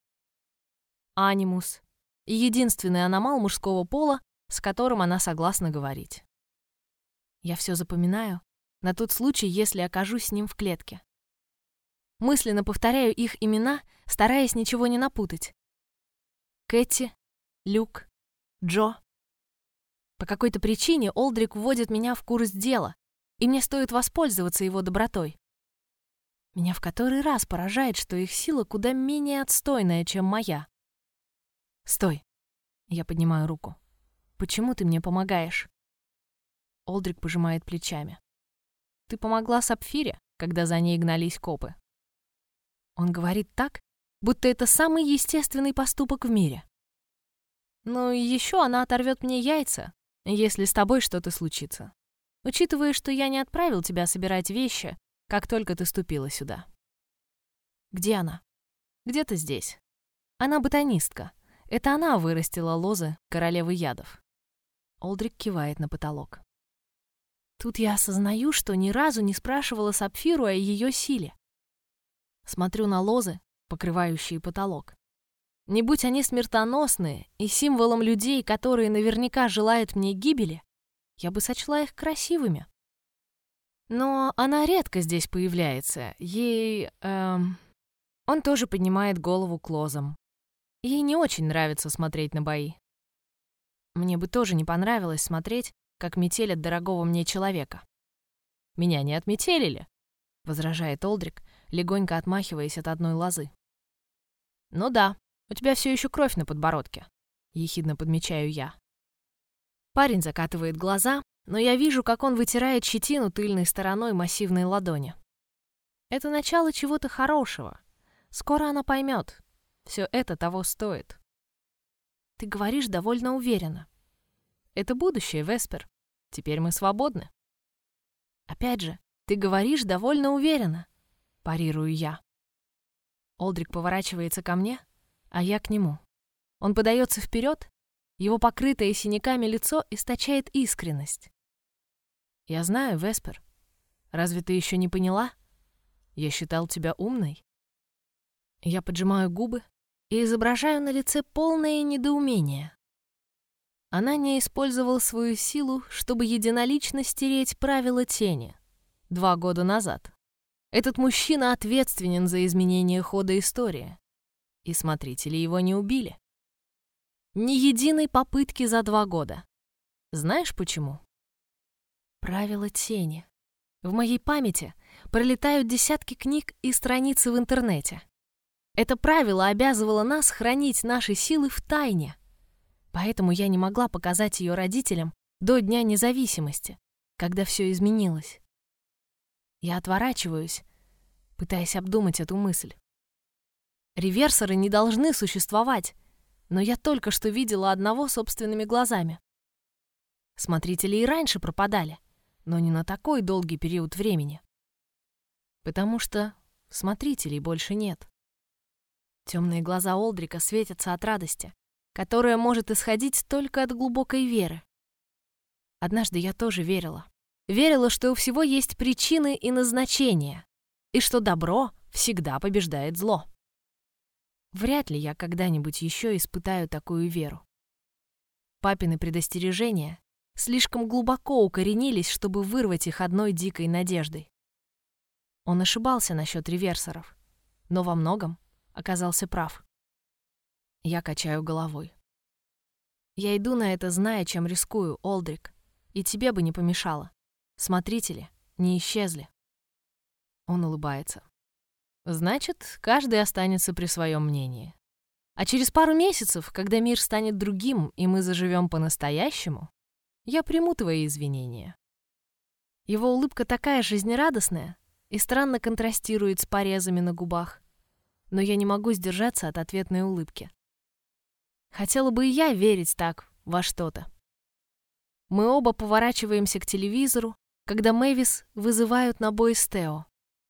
Анимус. И единственный аномал мужского пола, с которым она согласна говорить. Я все запоминаю на тот случай, если окажусь с ним в клетке. Мысленно повторяю их имена, стараясь ничего не напутать. Кэти, Люк, Джо. По какой-то причине Олдрик вводит меня в курс дела, и мне стоит воспользоваться его добротой. Меня в который раз поражает, что их сила куда менее отстойная, чем моя. «Стой!» — я поднимаю руку. «Почему ты мне помогаешь?» Олдрик пожимает плечами. «Ты помогла Сапфире, когда за ней гнались копы». Он говорит так, будто это самый естественный поступок в мире. «Ну и еще она оторвет мне яйца, если с тобой что-то случится, учитывая, что я не отправил тебя собирать вещи, как только ты ступила сюда». «Где она?» «Где-то здесь. Она ботанистка. Это она вырастила лозы королевы ядов». Олдрик кивает на потолок. Тут я осознаю, что ни разу не спрашивала Сапфиру о ее силе. Смотрю на лозы, покрывающие потолок. Не будь они смертоносные и символом людей, которые наверняка желают мне гибели, я бы сочла их красивыми. Но она редко здесь появляется. Ей... Он тоже поднимает голову к лозам. Ей не очень нравится смотреть на бои. Мне бы тоже не понравилось смотреть, как метелят дорогого мне человека. «Меня не отметелили», — возражает Олдрик, легонько отмахиваясь от одной лозы. «Ну да, у тебя все еще кровь на подбородке», — ехидно подмечаю я. Парень закатывает глаза, но я вижу, как он вытирает щетину тыльной стороной массивной ладони. Это начало чего-то хорошего. Скоро она поймет. Все это того стоит. Ты говоришь довольно уверенно. Это будущее, Веспер. Теперь мы свободны. Опять же, ты говоришь довольно уверенно. Парирую я. Олдрик поворачивается ко мне, а я к нему. Он подается вперед, его покрытое синяками лицо источает искренность. Я знаю, Веспер. Разве ты еще не поняла? Я считал тебя умной. Я поджимаю губы и изображаю на лице полное недоумение. Она не использовала свою силу, чтобы единолично стереть правила тени 2 года назад. Этот мужчина ответственен за изменение хода истории. И смотрители его не убили. Ни единой попытки за 2 года. Знаешь почему? Правила тени. В моей памяти пролетают десятки книг и страницы в интернете. Это правило обязывало нас хранить наши силы в тайне. Поэтому я не могла показать ее родителям до Дня независимости, когда все изменилось. Я отворачиваюсь, пытаясь обдумать эту мысль. Реверсоры не должны существовать, но я только что видела одного собственными глазами. Смотрители и раньше пропадали, но не на такой долгий период времени. Потому что смотрителей больше нет. Темные глаза Олдрика светятся от радости, которая может исходить только от глубокой веры. Однажды я тоже верила. Верила, что у всего есть причины и назначения, и что добро всегда побеждает зло. Вряд ли я когда-нибудь еще испытаю такую веру. Папины предостережения слишком глубоко укоренились, чтобы вырвать их одной дикой надеждой. Он ошибался насчет реверсоров, но во многом оказался прав. Я качаю головой. Я иду на это, зная, чем рискую, Олдрик, и тебе бы не помешало. Смотрители не исчезли. Он улыбается. Значит, каждый останется при своем мнении. А через пару месяцев, когда мир станет другим, и мы заживем по-настоящему, я приму твои извинения. Его улыбка такая жизнерадостная и странно контрастирует с порезами на губах, но я не могу сдержаться от ответной улыбки. Хотела бы и я верить так во что-то. Мы оба поворачиваемся к телевизору, когда Мэвис вызывают на бой с Тео.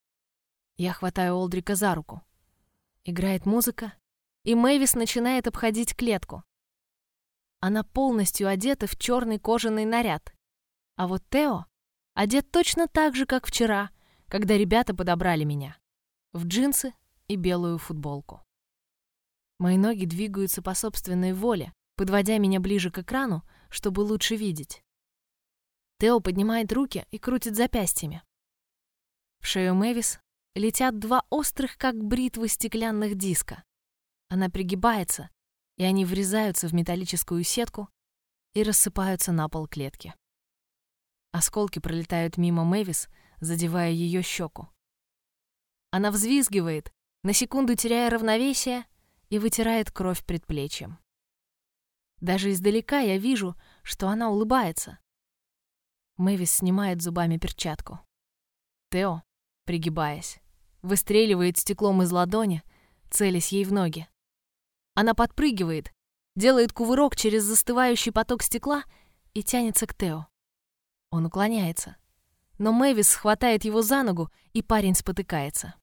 Я хватаю Олдрика за руку. Играет музыка, и Мэвис начинает обходить клетку. Она полностью одета в черный кожаный наряд, а вот Тео одет точно так же, как вчера, когда ребята подобрали меня, в джинсы и белую футболку. Мои ноги двигаются по собственной воле, подводя меня ближе к экрану, чтобы лучше видеть. Тео поднимает руки и крутит запястьями. В шею Мэвис летят два острых, как бритвы, стеклянных диска. Она пригибается, и они врезаются в металлическую сетку и рассыпаются на пол клетки. Осколки пролетают мимо Мэвис, задевая ее щеку. Она взвизгивает, на секунду теряя равновесие, и вытирает кровь предплечьем. Даже издалека я вижу, что она улыбается. Мэвис снимает зубами перчатку. Тео, пригибаясь, выстреливает стеклом из ладони, целясь ей в ноги. Она подпрыгивает, делает кувырок через застывающий поток стекла и тянется к Тео. Он уклоняется, но Мэвис хватает его за ногу, и парень спотыкается.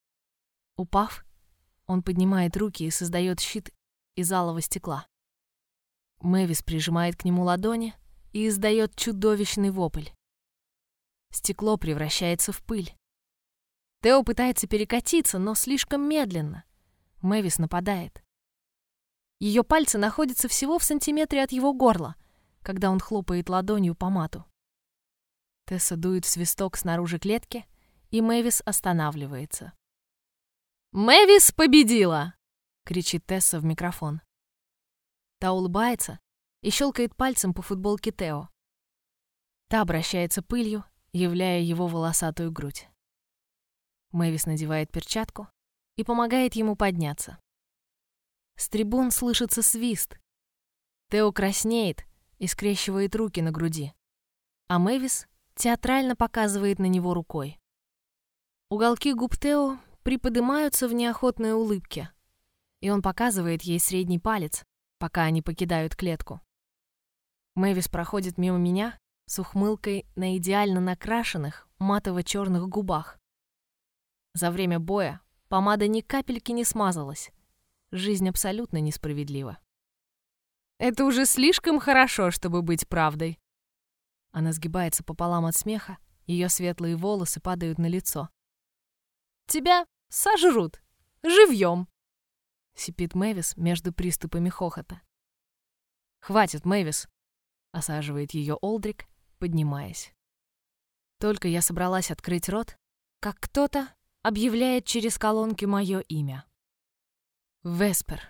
Упав, он поднимает руки и создает щит из алого стекла. Мэвис прижимает к нему ладони и издает чудовищный вопль. Стекло превращается в пыль. Тео пытается перекатиться, но слишком медленно. Мэвис нападает. Ее пальцы находятся всего в сантиметре от его горла, когда он хлопает ладонью по мату. Тесса дует в свисток снаружи клетки, и Мэвис останавливается. «Мэвис победила!» — кричит Тесса в микрофон. Та улыбается и щелкает пальцем по футболке Тео. Та обращается пылью, являя его волосатую грудь. Мэвис надевает перчатку и помогает ему подняться. С трибун слышится свист. Тео краснеет и скрещивает руки на груди, а Мэвис театрально показывает на него рукой. Уголки губ Тео приподнимаются в неохотной улыбке, и он показывает ей средний палец, пока они покидают клетку. Мэвис проходит мимо меня с ухмылкой на идеально накрашенных матово-черных губах. За время боя помада ни капельки не смазалась. Жизнь абсолютно несправедлива. Это уже слишком хорошо, чтобы быть правдой. Она сгибается пополам от смеха, ее светлые волосы падают на лицо. Тебя сожрут! Живьем! Сипит Мэвис между приступами хохота. «Хватит, Мэвис!» — осаживает ее Олдрик, поднимаясь. Только я собралась открыть рот, как кто-то объявляет через колонки мое имя. Веспер.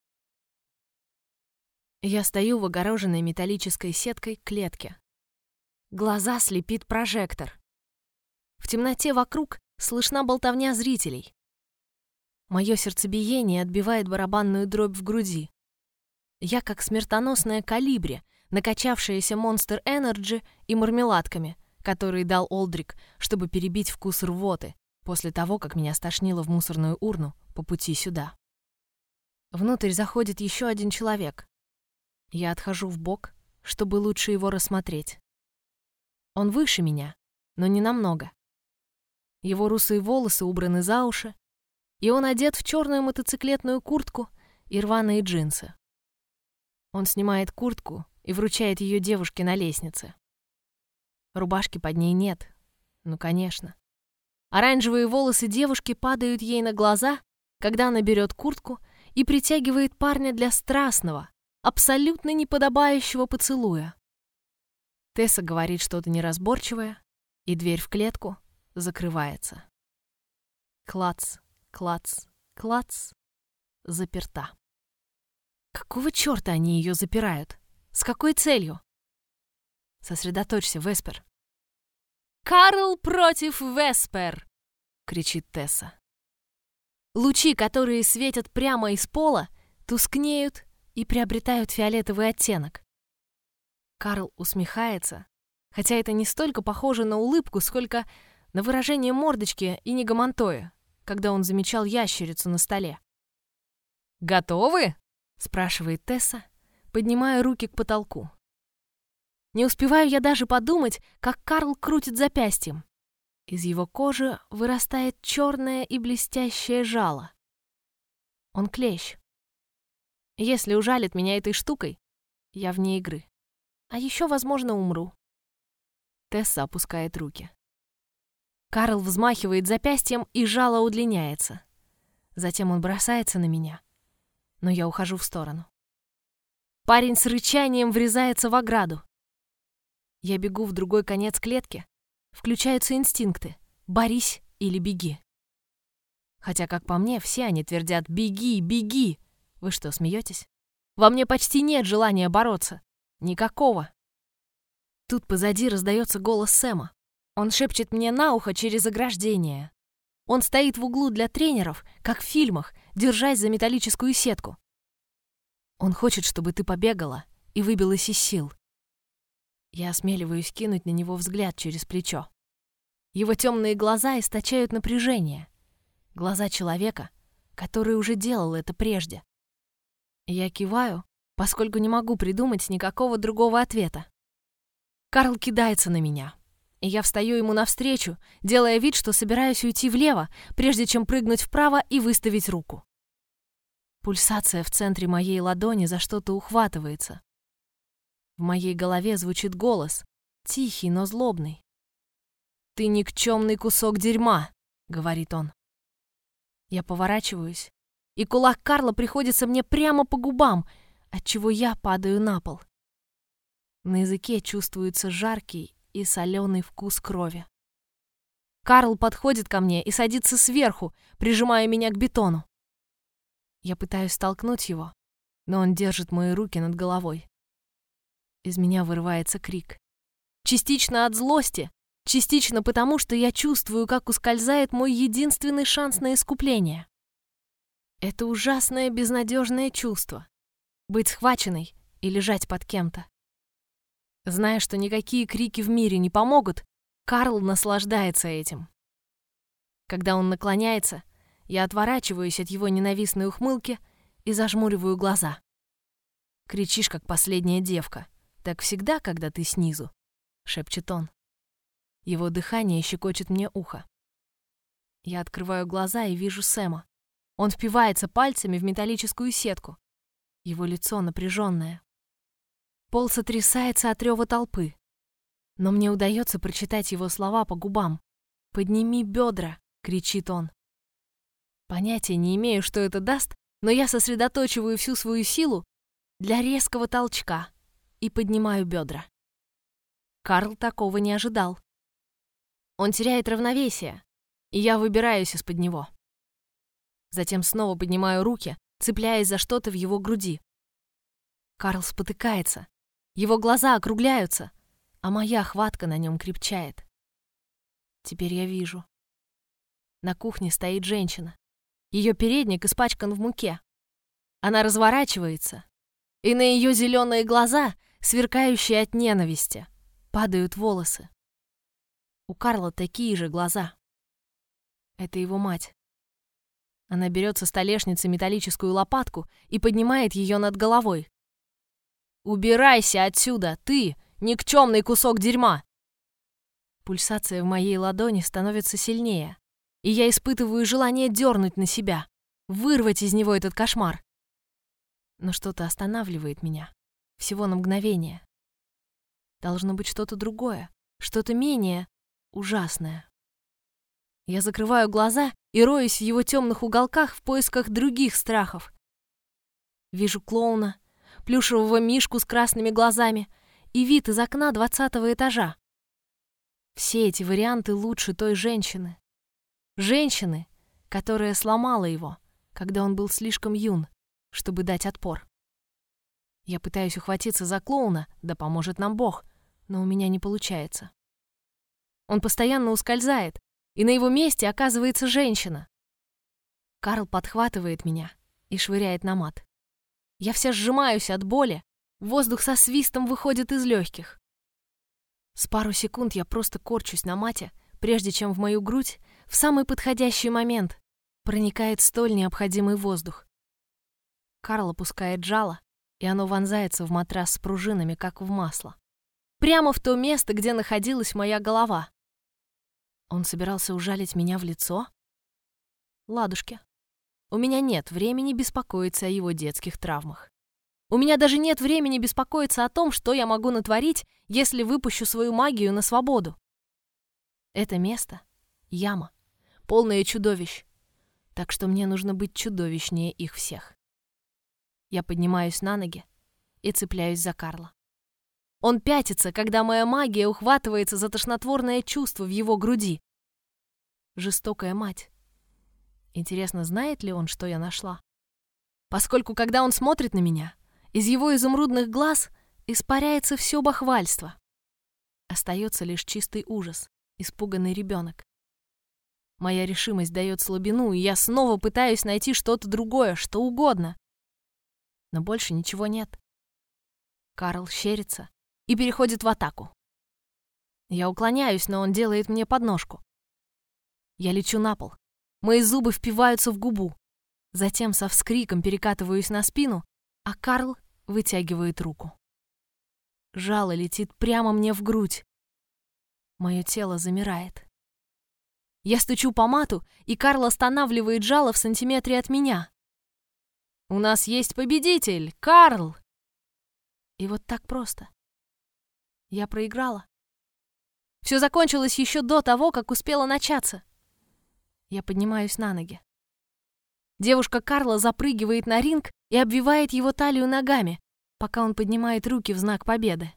Я стою в огороженной металлической сеткой клетке. Глаза слепит прожектор. В темноте вокруг слышна болтовня зрителей. Мое сердцебиение отбивает барабанную дробь в груди. Я как смертоносная колибри, накачавшаяся Monster Energy и мармеладками, которые дал Олдрик, чтобы перебить вкус рвоты, после того, как меня стошнило в мусорную урну по пути сюда. Внутрь заходит еще один человек. Я отхожу вбок, чтобы лучше его рассмотреть. Он выше меня, но не намного. Его русые волосы убраны за уши, и он одет в черную мотоциклетную куртку и рваные джинсы. Он снимает куртку и вручает ее девушке на лестнице. Рубашки под ней нет. Ну, конечно. Оранжевые волосы девушки падают ей на глаза, когда она берет куртку и притягивает парня для страстного, абсолютно неподобающего поцелуя. Тесса говорит что-то неразборчивое, и дверь в клетку закрывается. Клац, клац, клац. Заперта. Какого черта они ее запирают? С какой целью? Сосредоточься, Веспер. «Карл против Веспер!» — кричит Тесса. Лучи, которые светят прямо из пола, тускнеют и приобретают фиолетовый оттенок. Карл усмехается, хотя это не столько похоже на улыбку, сколько на выражение мордочки Иниго Монтоя, когда он замечал ящерицу на столе. «Готовы?» — спрашивает Тесса, поднимая руки к потолку. Не успеваю я даже подумать, как Карл крутит запястьем. Из его кожи вырастает черное и блестящее жало. Он клещ. Если ужалит меня этой штукой, я вне игры. А еще, возможно, умру. Тесса опускает руки. Карл взмахивает запястьем, и жало удлиняется. Затем он бросается на меня, но я ухожу в сторону. Парень с рычанием врезается в ограду. Я бегу в другой конец клетки. Включаются инстинкты «борись или беги». Хотя, как по мне, все они твердят «беги, беги». Вы что, смеетесь? Во мне почти нет желания бороться. Никакого. Тут позади раздается голос Сэма. Он шепчет мне на ухо через ограждение. Он стоит в углу для тренеров, как в фильмах, держась за металлическую сетку. Он хочет, чтобы ты побегала и выбилась из сил. Я осмеливаюсь кинуть на него взгляд через плечо. Его темные глаза источают напряжение. Глаза человека, который уже делал это прежде. Я киваю, поскольку не могу придумать никакого другого ответа. Карл кидается на меня, и я встаю ему навстречу, делая вид, что собираюсь уйти влево, прежде чем прыгнуть вправо и выставить руку. Пульсация в центре моей ладони за что-то ухватывается. В моей голове звучит голос, тихий, но злобный. «Ты никчемный кусок дерьма», — говорит он. Я поворачиваюсь, и кулак Карла приходится мне прямо по губам, отчего я падаю на пол. На языке чувствуется жаркий и соленый вкус крови. Карл подходит ко мне и садится сверху, прижимая меня к бетону. Я пытаюсь столкнуть его, но он держит мои руки над головой. Из меня вырывается крик. Частично от злости, частично потому, что я чувствую, как ускользает мой единственный шанс на искупление. Это ужасное безнадежное чувство — быть схваченной и лежать под кем-то. Зная, что никакие крики в мире не помогут, Карл наслаждается этим. Когда он наклоняется, я отворачиваюсь от его ненавистной ухмылки и зажмуриваю глаза. «Кричишь, как последняя девка. Так всегда, когда ты снизу», — шепчет он. Его дыхание щекочет мне ухо. Я открываю глаза и вижу Сэма. Он впивается пальцами в металлическую сетку. Его лицо напряженное. Пол сотрясается от рева толпы. Но мне удается прочитать его слова по губам. «Подними бедра!» — кричит он. Понятия не имею, что это даст, но я сосредоточиваю всю свою силу для резкого толчка и поднимаю бедра. Карл такого не ожидал. Он теряет равновесие, и я выбираюсь из-под него. Затем снова поднимаю руки, цепляясь за что-то в его груди. Карл спотыкается, его глаза округляются, а моя хватка на нем крепчает. Теперь я вижу. На кухне стоит женщина. Ее передник испачкан в муке. Она разворачивается, и на ее зеленые глаза, сверкающие от ненависти, падают волосы. У Карла такие же глаза. Это его мать. Она берет со столешницы металлическую лопатку и поднимает ее над головой. «Убирайся отсюда, ты, никчемный кусок дерьма!» Пульсация в моей ладони становится сильнее, и я испытываю желание дернуть на себя, вырвать из него этот кошмар. Но что-то останавливает меня, всего на мгновение. Должно быть что-то другое, что-то менее ужасное. Я закрываю глаза и роюсь в его темных уголках в поисках других страхов. Вижу клоуна, плюшевого мишку с красными глазами и вид из окна 20-го этажа. Все эти варианты лучше той женщины. Женщины, которая сломала его, когда он был слишком юн, чтобы дать отпор. Я пытаюсь ухватиться за клоуна, да поможет нам Бог, но у меня не получается. Он постоянно ускользает, и на его месте оказывается женщина. Карл подхватывает меня и швыряет на мат. Я вся сжимаюсь от боли, воздух со свистом выходит из легких. С пару секунд я просто корчусь на мате, прежде чем в мою грудь в самый подходящий момент проникает столь необходимый воздух. Карл опускает жало, и оно вонзается в матрас с пружинами, как в масло. Прямо в то место, где находилась моя голова. Он собирался ужалить меня в лицо? Ладушки. У меня нет времени беспокоиться о его детских травмах. У меня даже нет времени беспокоиться о том, что я могу натворить, если выпущу свою магию на свободу. Это место — яма, полная чудовищ, так что мне нужно быть чудовищнее их всех. Я поднимаюсь на ноги и цепляюсь за Карла. Он пятится, когда моя магия ухватывается за тошнотворное чувство в его груди. Жестокая мать. Интересно, знает ли он, что я нашла? Поскольку, когда он смотрит на меня, из его изумрудных глаз испаряется все бахвальство. Остается лишь чистый ужас, испуганный ребенок. Моя решимость дает слабину, и я снова пытаюсь найти что-то другое, что угодно. Но больше ничего нет. Карл щерится и переходит в атаку. Я уклоняюсь, но он делает мне подножку. Я лечу на пол. Мои зубы впиваются в губу. Затем со вскриком перекатываюсь на спину, а Карл вытягивает руку. Жало летит прямо мне в грудь. Мое тело замирает. Я стучу по мату, и Карл останавливает жало в сантиметре от меня. «У нас есть победитель! Карл!» И вот так просто. Я проиграла. Все закончилось еще до того, как успело начаться. Я поднимаюсь на ноги. Девушка Карла запрыгивает на ринг и обвивает его талию ногами, пока он поднимает руки в знак победы.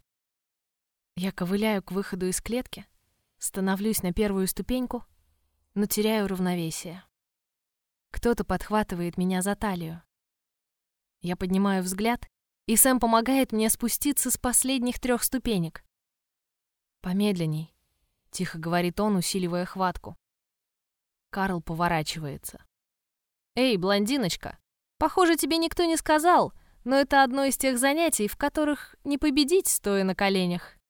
Я ковыляю к выходу из клетки, становлюсь на первую ступеньку, но теряю равновесие. Кто-то подхватывает меня за талию. Я поднимаю взгляд, и Сэм помогает мне спуститься с последних 3 ступенек. «Помедленней», — тихо говорит он, усиливая хватку. Карл поворачивается. «Эй, блондиночка, похоже, тебе никто не сказал, но это одно из тех занятий, в которых не победить, стоя на коленях».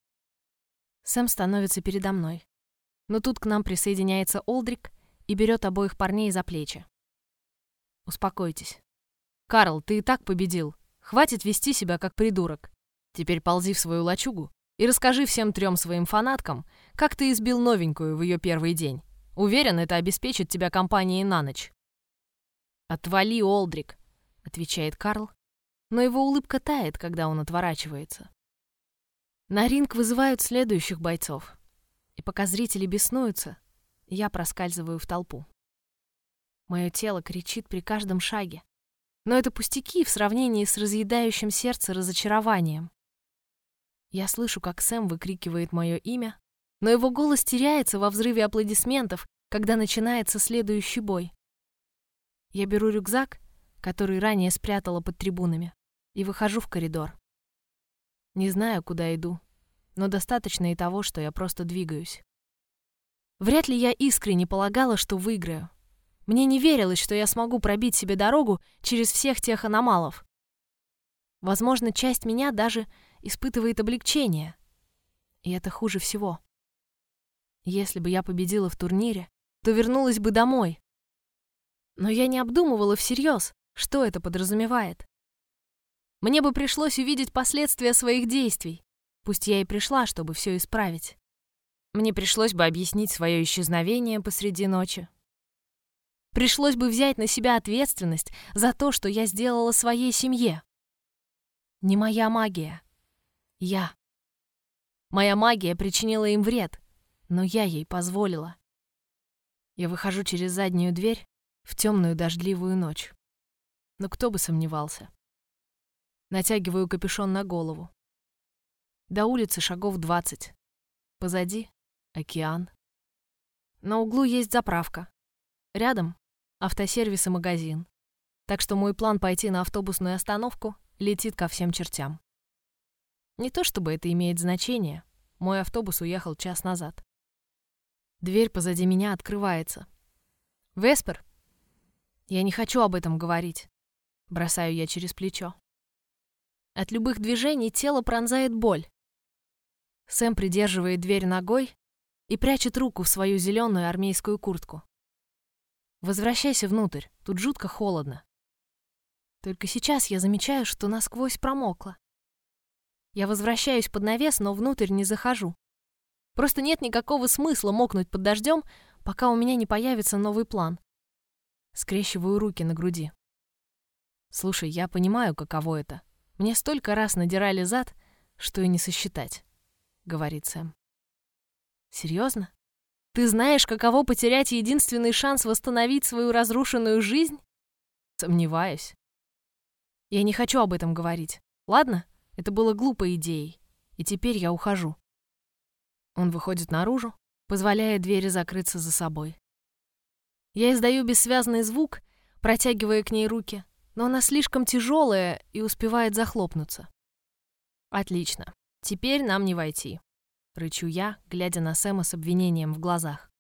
Сэм становится передо мной. Но тут к нам присоединяется Олдрик и берет обоих парней за плечи. «Успокойтесь. Карл, ты и так победил. Хватит вести себя как придурок. Теперь ползи в свою лачугу и расскажи всем 3 своим фанаткам, как ты избил новенькую в ее первый день. Уверен, это обеспечит тебя компанией на ночь». «Отвали, Олдрик», — отвечает Карл, но его улыбка тает, когда он отворачивается. На ринг вызывают следующих бойцов, и пока зрители беснуются, я проскальзываю в толпу. Мое тело кричит при каждом шаге, но это пустяки в сравнении с разъедающим сердце разочарованием. Я слышу, как Сэм выкрикивает мое имя, но его голос теряется во взрыве аплодисментов, когда начинается следующий бой. Я беру рюкзак, который ранее спрятала под трибунами, и выхожу в коридор. Не знаю, куда иду, но достаточно и того, что я просто двигаюсь. Вряд ли я искренне полагала, что выиграю. Мне не верилось, что я смогу пробить себе дорогу через всех тех аномалов. Возможно, часть меня даже испытывает облегчение. И это хуже всего. Если бы я победила в турнире, то вернулась бы домой. Но я не обдумывала всерьез, что это подразумевает. Мне бы пришлось увидеть последствия своих действий, пусть я и пришла, чтобы все исправить. Мне пришлось бы объяснить свое исчезновение посреди ночи. Пришлось бы взять на себя ответственность за то, что я сделала своей семье. Не моя магия. Я. Моя магия причинила им вред, но я ей позволила. Я выхожу через заднюю дверь в темную дождливую ночь. Но кто бы сомневался. Натягиваю капюшон на голову. До улицы шагов 20. Позади — океан. На углу есть заправка. Рядом — автосервис и магазин. Так что мой план пойти на автобусную остановку летит ко всем чертям. Не то чтобы это имеет значение. Мой автобус уехал час назад. Дверь позади меня открывается. «Веспер!» «Я не хочу об этом говорить», — бросаю я через плечо. От любых движений тело пронзает боль. Сэм придерживает дверь ногой и прячет руку в свою зеленую армейскую куртку. «Возвращайся внутрь, тут жутко холодно». Только сейчас я замечаю, что насквозь промокла. Я возвращаюсь под навес, но внутрь не захожу. Просто нет никакого смысла мокнуть под дождем, пока у меня не появится новый план. Скрещиваю руки на груди. «Слушай, я понимаю, каково это. Мне столько раз надирали зад, что и не сосчитать», — говорит Сэм. «Серьезно? Ты знаешь, каково потерять единственный шанс восстановить свою разрушенную жизнь?» «Сомневаюсь. Я не хочу об этом говорить. Ладно? Это было глупой идеей. И теперь я ухожу». Он выходит наружу, позволяя двери закрыться за собой. Я издаю бессвязный звук, протягивая к ней руки, но она слишком тяжелая и успевает захлопнуться. «Отлично. Теперь нам не войти», — рычу я, глядя на Сэма с обвинением в глазах.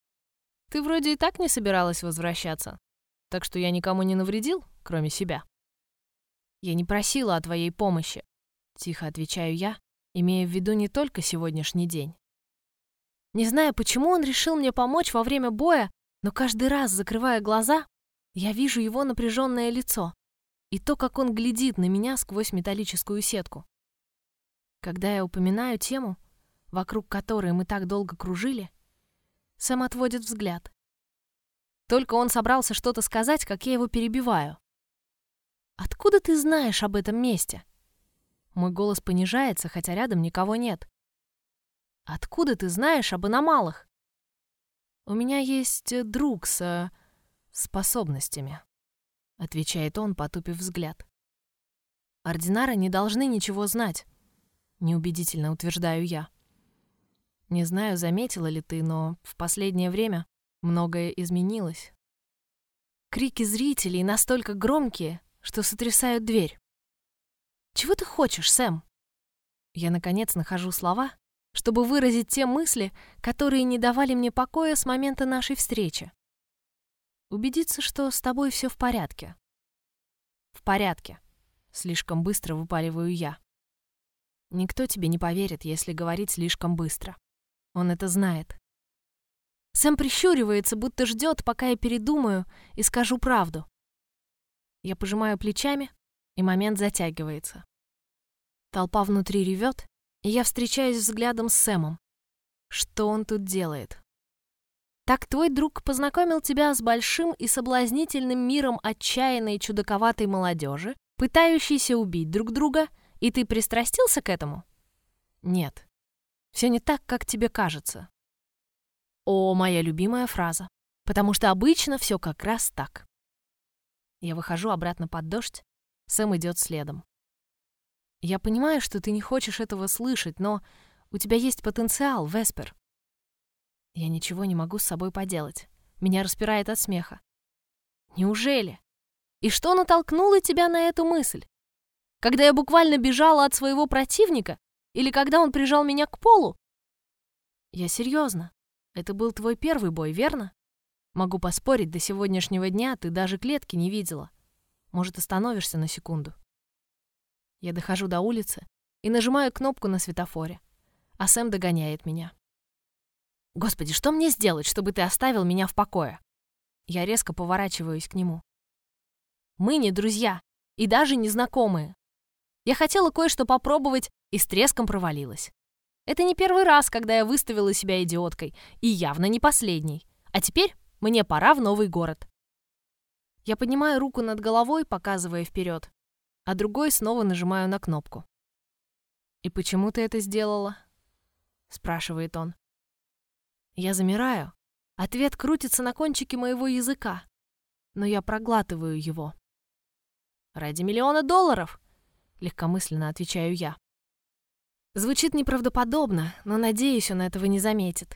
«Ты вроде и так не собиралась возвращаться, так что я никому не навредил, кроме себя». «Я не просила о твоей помощи», — тихо отвечаю я, имея в виду не только сегодняшний день. Не знаю, почему он решил мне помочь во время боя, но каждый раз, закрывая глаза, я вижу его напряженное лицо и то, как он глядит на меня сквозь металлическую сетку. Когда я упоминаю тему, вокруг которой мы так долго кружили, Сэм отводит взгляд. Только он собрался что-то сказать, как я его перебиваю. «Откуда ты знаешь об этом месте?» Мой голос понижается, хотя рядом никого нет. «Откуда ты знаешь об аномалах?» «У меня есть друг с способностями», — отвечает он, потупив взгляд. «Ординары не должны ничего знать», — неубедительно утверждаю я. Не знаю, заметила ли ты, но в последнее время многое изменилось. Крики зрителей настолько громкие, что сотрясают дверь. «Чего ты хочешь, Сэм?» Я, наконец, нахожу слова, чтобы выразить те мысли, которые не давали мне покоя с момента нашей встречи. Убедиться, что с тобой все в порядке. В порядке. Слишком быстро выпаливаю я. Никто тебе не поверит, если говорить слишком быстро. Он это знает. Сэм прищуривается, будто ждет, пока я передумаю и скажу правду. Я пожимаю плечами, и момент затягивается. Толпа внутри ревет, и я встречаюсь взглядом с Сэмом. Что он тут делает? Так твой друг познакомил тебя с большим и соблазнительным миром отчаянной чудаковатой молодежи, пытающейся убить друг друга, и ты пристрастился к этому? Нет. Все не так, как тебе кажется. О, моя любимая фраза. Потому что обычно все как раз так. Я выхожу обратно под дождь, Сэм идет следом. Я понимаю, что ты не хочешь этого слышать, но у тебя есть потенциал, Веспер. Я ничего не могу с собой поделать. Меня распирает от смеха. Неужели? И что натолкнуло тебя на эту мысль? Когда я буквально бежала от своего противника? Или когда он прижал меня к полу? Я серьезно. Это был твой первый бой, верно? Могу поспорить, до сегодняшнего дня ты даже клетки не видела. Может, остановишься на секунду? Я дохожу до улицы и нажимаю кнопку на светофоре, а Сэм догоняет меня. «Господи, что мне сделать, чтобы ты оставил меня в покое?» Я резко поворачиваюсь к нему. «Мы не друзья и даже не знакомые. Я хотела кое-что попробовать и с треском провалилась. Это не первый раз, когда я выставила себя идиоткой, и явно не последний. А теперь мне пора в новый город». Я поднимаю руку над головой, показывая вперед, а другой снова нажимаю на кнопку. «И почему ты это сделала?» — спрашивает он. Я замираю, Ответ крутится на кончике моего языка, но я проглатываю его. «Ради $1 000 000?» — легкомысленно отвечаю я. Звучит неправдоподобно, но, надеюсь, он этого не заметит.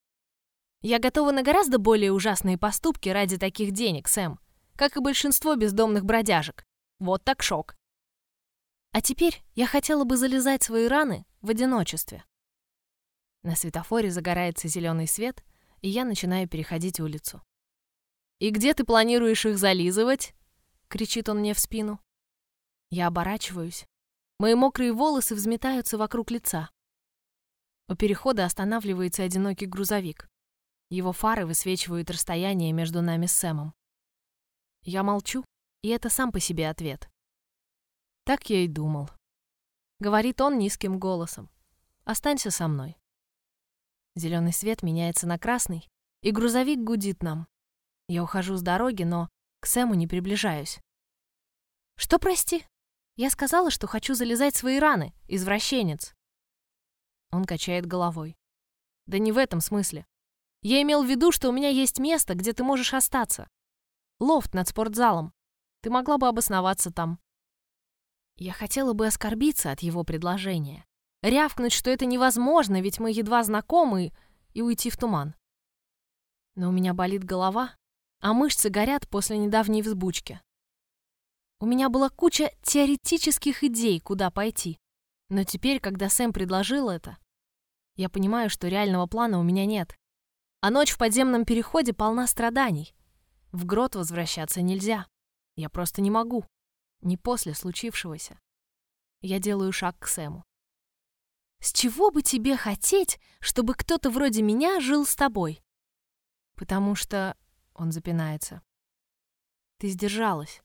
Я готова на гораздо более ужасные поступки ради таких денег, Сэм, как и большинство бездомных бродяжек. Вот так шок. А теперь я хотела бы залезать свои раны в одиночестве. На светофоре загорается зеленый свет, и я начинаю переходить улицу. «И где ты планируешь их зализывать?» — кричит он мне в спину. Я оборачиваюсь. Мои мокрые волосы взметаются вокруг лица. У перехода останавливается одинокий грузовик. Его фары высвечивают расстояние между нами с Сэмом. Я молчу, и это сам по себе ответ. «Так я и думал», — говорит он низким голосом. «Останься со мной». Зеленый свет меняется на красный, и грузовик гудит нам. Я ухожу с дороги, но к Сэму не приближаюсь. «Что, прости? Я сказала, что хочу залезать в свои раны, извращенец». Он качает головой. «Да не в этом смысле. Я имел в виду, что у меня есть место, где ты можешь остаться. Лофт над спортзалом. Ты могла бы обосноваться там». Я хотела бы оскорбиться от его предложения. Рявкнуть, что это невозможно, ведь мы едва знакомы, и уйти в туман. Но у меня болит голова, а мышцы горят после недавней взбучки. У меня была куча теоретических идей, куда пойти. Но теперь, когда Сэм предложил это, я понимаю, что реального плана у меня нет. А ночь в подземном переходе полна страданий. В грот возвращаться нельзя. Я просто не могу. Не после случившегося. Я делаю шаг к Сэму. «С чего бы тебе хотеть, чтобы кто-то вроде меня жил с тобой?» «Потому что...» — он запинается. «Ты сдержалась».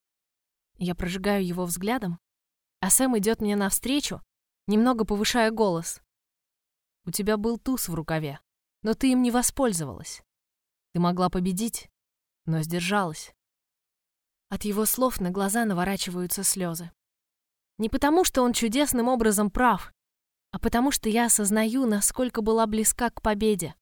Я прожигаю его взглядом, а Сэм идет мне навстречу, немного повышая голос. «У тебя был туз в рукаве, но ты им не воспользовалась. Ты могла победить, но сдержалась». От его слов на глаза наворачиваются слезы. Не потому, что он чудесным образом прав, а потому что я осознаю, насколько была близка к победе.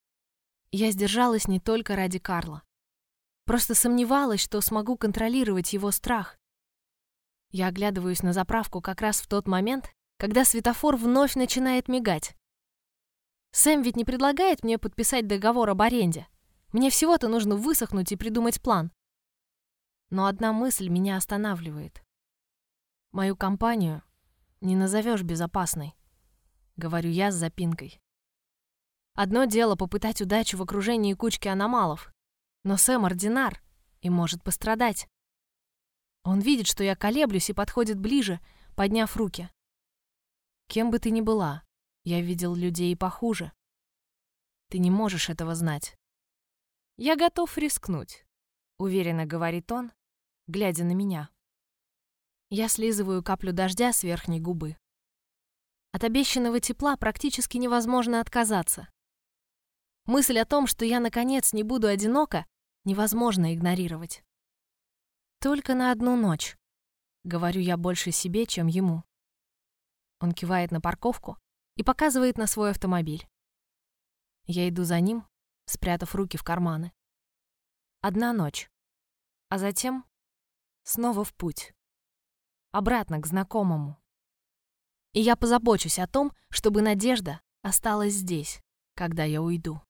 Я сдержалась не только ради Карла. Просто сомневалась, что смогу контролировать его страх. Я оглядываюсь на заправку как раз в тот момент, когда светофор вновь начинает мигать. Сэм ведь не предлагает мне подписать договор об аренде. Мне всего-то нужно высохнуть и придумать план. Но одна мысль меня останавливает. Мою компанию не назовешь безопасной, говорю я с запинкой. Одно дело попытать удачу в окружении кучки аномалов, но Сэм ординар и может пострадать. Он видит, что я колеблюсь, и подходит ближе, подняв руки. Кем бы ты ни была, я видел людей и похуже. Ты не можешь этого знать. Я готов рискнуть, уверенно говорит он, глядя на меня. Я слизываю каплю дождя с верхней губы. От обещанного тепла практически невозможно отказаться. Мысль о том, что я наконец не буду одинока, невозможно игнорировать. Только на одну ночь. Говорю я больше себе, чем ему. Он кивает на парковку и показывает на свой автомобиль. Я иду за ним, спрятав руки в карманы. Одна ночь. А затем снова в путь. Обратно к знакомому. И я позабочусь о том, чтобы надежда осталась здесь, когда я уйду.